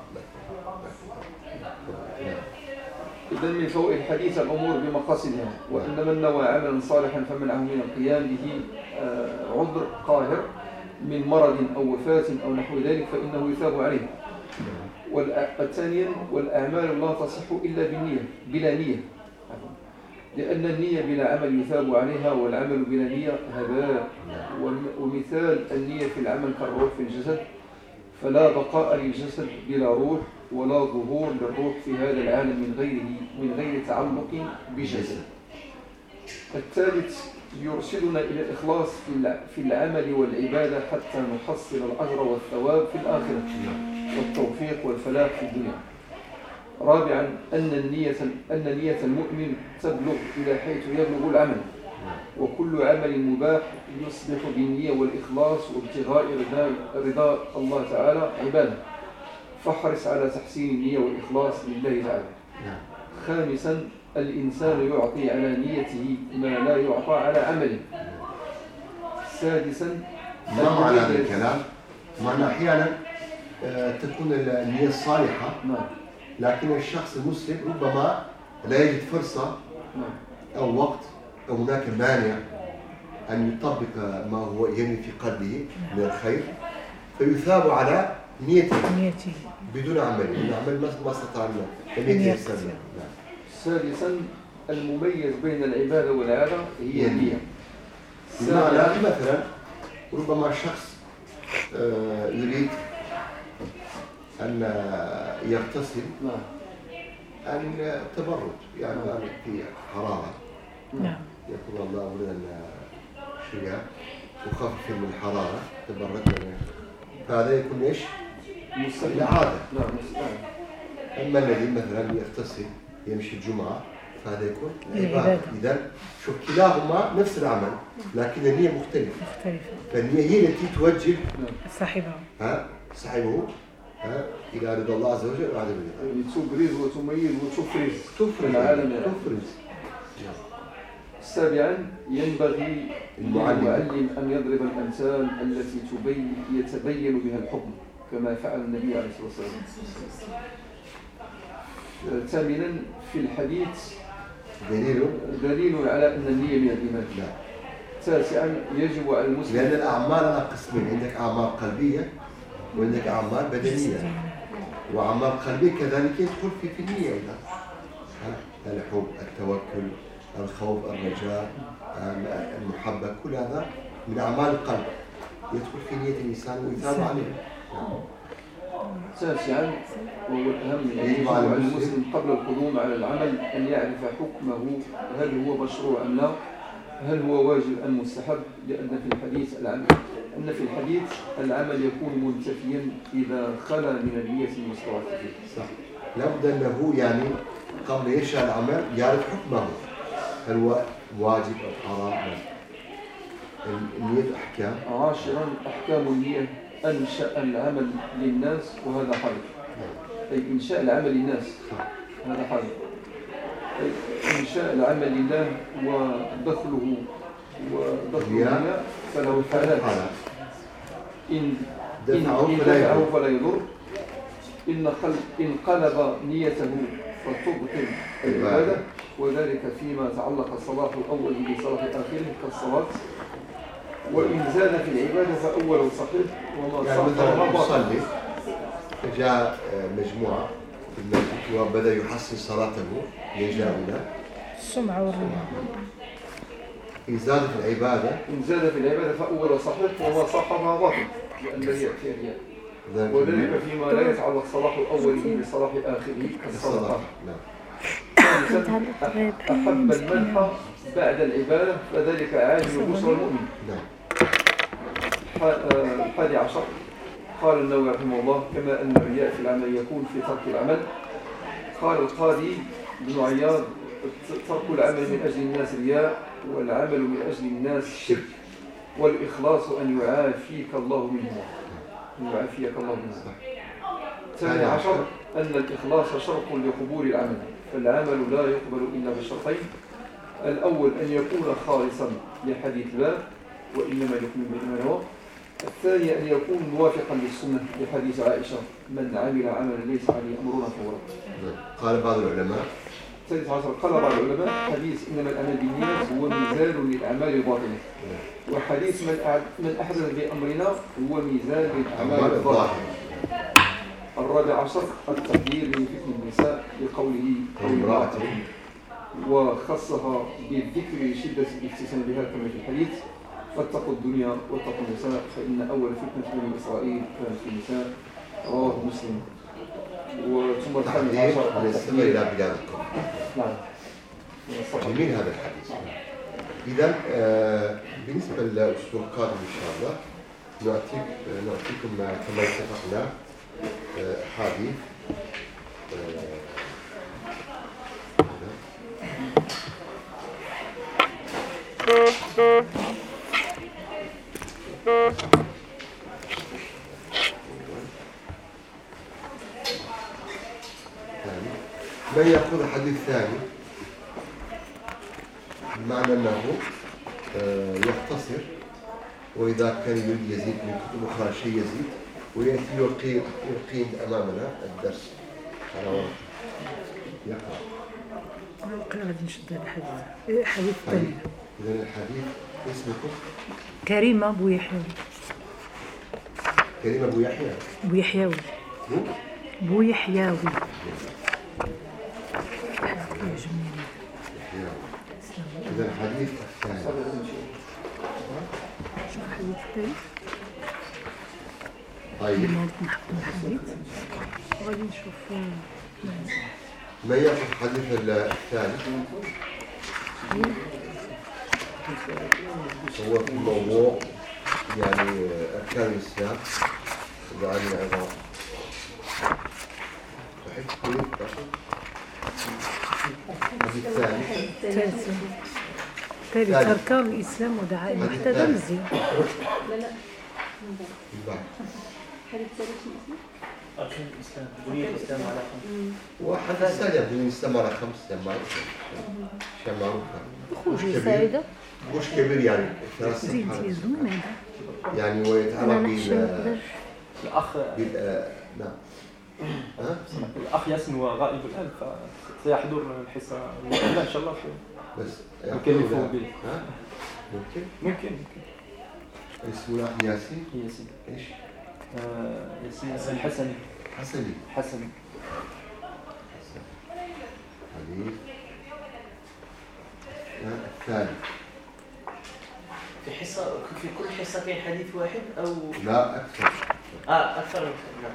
إذن من فوائد الحديث الأمور بمقاصدها وإن من نوى عملا صالحا فمنعه من القيام به عذر قاهر من مرض أو وفاة أو نحو ذلك فإنه يثاب عليه. والثانيا والأعمال لا تصح إلا بالنية بلا نية لأن النية بلا عمل يثاب عليها والعمل بلا نية هباء. ومثال النية في العمل كالروح في الجسد فلا بقاء للجسد بلا روح ولا ظهور للروح في هذا العالم من غيره من غير تعلق بجسد. الثالث يرشدنا إلى الإخلاص في العمل والعبادة حتى نحصل الأجر والثواب في الآخرة والتوفيق والفلاح في الدنيا. رابعا أن النية أن نية المؤمن تبلغ إلى حيث يبلغ العمل وكل عمل مباح يصبح بالنية والإخلاص وابتغاء رضا الله تعالى عباده فاحرص على تحسين النية والإخلاص لله تعالى. خامسا الإنسان يعطي على نيته ما لا يعطى على عمله. سادسا ما معنى هذا الكلام؟ معنى أحيانا تكون النية الصالحة لكن الشخص المسلم ربما لا يجد فرصة أو وقت أو هناك مانع أن يطبق ما هو ينوي في قلبه من الخير فيثاب على نيته بدون عمل العمل ما استطاع لم يتيسر. سادسا المميز بين العبادة والعادة هي النية. بمعنى مثلا ربما شخص يريد أن يغتسل أن تبرد يعني في حرارة يقول الله أولا شوية وخفف من الحرارة تبرد فهذا يكون إيش؟ مستقل عادة. أما الذي مثلا يغتسل يمشي الجمعة فهذا يكون عبادة. إذن شوف كلاهما نفس العمل لكن النية مختلفة. فالنية هي التي توجه صاحبها ها صاحبه ها إلى رضا الله عز وجل وعدم الرضا. يعني تبرز وتميز وتفرز تفرز العالم تفرز. سابعا ينبغي للمعلم أن يضرب الأمثال التي تبين يتبين بها الحكم كما فعل النبي عليه الصلاة والسلام. ثامنا في الحديث دليل دليل على أن النية من الإيمان. لا. تاسعا يجب على المسلم لأن الأعمال على قسمين عندك أعمال قلبية وعندك أعمال بدنية وأعمال قلبية كذلك يدخل في في النية أيضا الحب التوكل الخوف الرجاء المحبة كل هذا من أعمال القلب يدخل في نية الإنسان ويثاب عليه. تاسعا وهو الأهم يجب على المسلم قبل القدوم على العمل أن يعرف حكمه هل هو مشروع أم لا هل هو واجب أم مستحب لأن في الحديث العمل أن في الحديث العمل يكون منتفيا إذا خلا من النية المشروعة فيه. صح. لابد أنه يعني قبل يشاء العمل يعرف حكمه هل هو واجب أو حرام. النية أحكام. عاشرا أحكام النية أنشأ العمل للناس وهذا حرام. أي إنشاء العمل للناس هذا حرام. أي إنشاء العمل لله ودخله ودخل الرياء فله حالات. إن دفعه فلا يضر إن إن قلب نيته فتبطل العبادة وذلك فيما تعلق صلاح الأول بصلاح آخره كالصلاة وإن زاد في العبادة فأوله صحيح وما يعني مثلا يصلي جاء مجموعة في المسجد وبدأ يحسن صلاته لجاؤنا السمعة والرياء. إن زاد في العبادة إن زاد في العبادة فأول صحيح وما صح فهو باطل لأن الرياء في الرياء وذلك فيما لا يتعلق صلاح أوله بصلاح آخره كالصدقة. ثالثا أحب المنح بعد العبادة فذلك عاجل بشرى المؤمن. الحادي عشر قال النووي رحمه الله كما أن الرياء في العمل يكون في ترك العمل. قال القاضي بن عياض ترك العمل من أجل الناس رياء والعمل من أجل الناس شرك والإخلاص أن يعافيك الله منه أن يعافيك الله منه. الثاني عشر أن الإخلاص شرط لقبول العمل فالعمل لا يقبل إلا بشرطين. الأول أن يكون خالصا لحديث الباب وإنما يكون بالإيمان. الثاني أن يكون موافقا للسنة لحديث عائشة من عمل عملا ليس عليه أمرنا فهو رد. قال بعض العلماء الثالث عشر قال بعض العلماء حديث إنما الأعمال بالنيات هو ميزان للأعمال الباطنة وحديث من من أحدث بأمرنا هو ميزان للأعمال الظاهرة. الرابع عشر التحذير من فتن النساء لقوله امرأته وخصها بالذكر لشدة الافتتان بها كما في الحديث فاتقوا الدنيا واتقوا النساء فإن أول فتنة بني إسرائيل كانت في النساء. رواه مسلم. وثم الخامس عشر التحذير إلى بلاد الكفر. نعم. جميل هذا الحديث. إذا آه بالنسبة للأسبوع القادم إن شاء الله نعطيك نعطيكم كما اتفقنا آه حديث آه من يأخذ الحديث الثاني بمعنى أنه يختصر وإذا كان يريد يزيد من كتب أخرى شيء يزيد ويأتي يقيم يقيم أمامنا الدرس على ورقة يقرأ. أنا غادي نشد هذا الحديث حديث ثاني. إذا الحديث اسمكم كريمة أبو يحيى. كريمة أبو يحيى. أبو يحياوي. أبو يحياوي. إذا الحديث الثاني. شو الحديث الثاني؟ طيب. نحط الحديث. وغادي نشوف. ما يأخذ الحديث الثالث؟ هو في الموضوع يعني أركان الإسلام وعن العظام. صحيح كيف تأخذ؟ الحديث الثالث. ثالث. ثالث أركان الإسلام ودعائم محتاجة مزيان. لا لا. حديث ثالث أركان الإسلام بنية الإسلام على خمس. واحد الثانية بنية الإسلام على خمس معروفة. شيء معروفة. مش كبير. مش كبير يعني. زيد يزون هذا. يعني ويتعرف بال الأخ بال نعم. ها؟ الأخ ياسين هو غائب الآن فسيحضر الحصة إن شاء الله في بس نكلفه به. ها؟ ممكن؟ ممكن ممكن. اسمه ياسين؟ ياسين. إيش؟ آه ياسين الحسني. حسني. حسني. حديث الثاني. في حصة في كل حصة كاين حديث واحد أو لا أكثر. آه أكثر من نعم.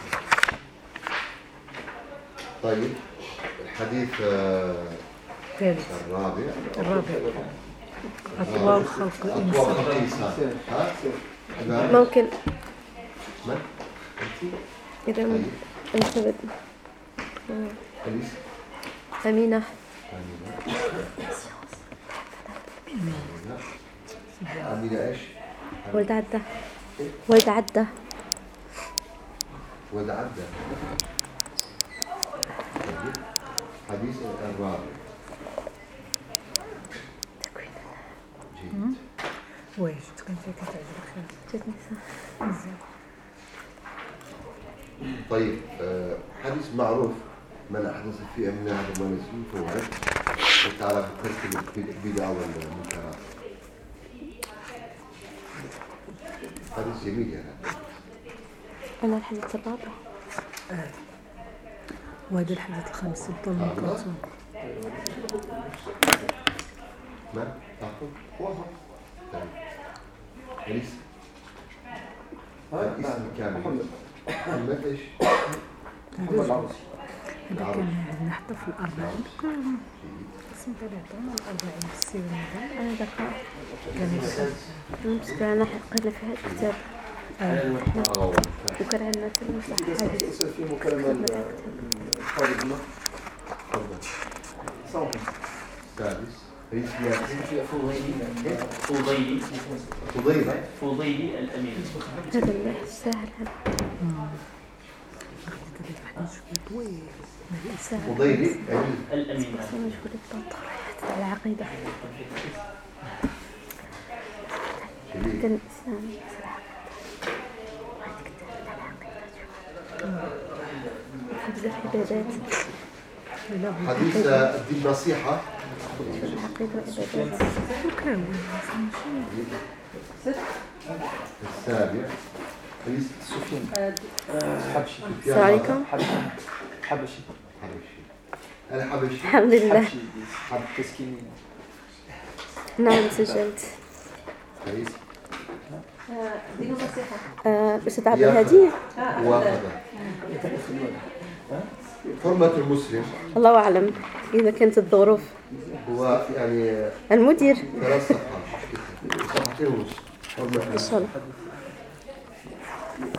طيب الحديث الثالث. الرابع. الرابع. أطوار خلق الإنسان. أطوار خلق الإنسان. ها؟ ممكن من؟ إذا أنت بد أليس؟ أمينة. أمينة إيش؟ ولد عدة. ولد عدة. ولد عدة. حديث الرابع. جيد. واش كان فيك تعجبك جاتني مزيان. طيب آه حديث معروف من أحدث في أمنا هذا ما نسيه فوعد وتعالى ترتب البدع والمنكرات. حديث جميل هذا. أنا الحديث الرابع. وهذا الحديث الخامس سبطان من كرتون. ما تعطون أليس اسم كامل محمد ايش؟ محمد العروسي. هذا كان عندنا حتى في الأربعين اسم تبعتهم الأربعين في السيرة هذا. أنا ذكر كان السادس. نمسك أنا قرينا في هذا الكتاب وكان عندنا في المصحف حديث يصير في مكالمة طالبنا. صوت. السادس رئيس ياسين فضيلي فضيلي فضيلة فضيلي الأمير. هذا اللي سهل هذا سهل فضيلي أمين الأمين. بس أنا شغل الطريات العقيدة جميل. كان الإسلام بزاف عبادات حديث الدين نصيحة العقيدة وعبادات شكرا. السابع رئيس سفيان حبشي. السلام عليكم. حبشي. حبشي الحبشي الحمد لله. حبشي حب تسكيني. نعم سجلت. رئيس دين النصيحة. آه، أستاذ عبد الهادي وهذا حرمة المسلم الله أعلم إذا كانت الظروف. هو يعني المدير ثلاث صفحات صفحتين ونص حرمة إن شاء الله.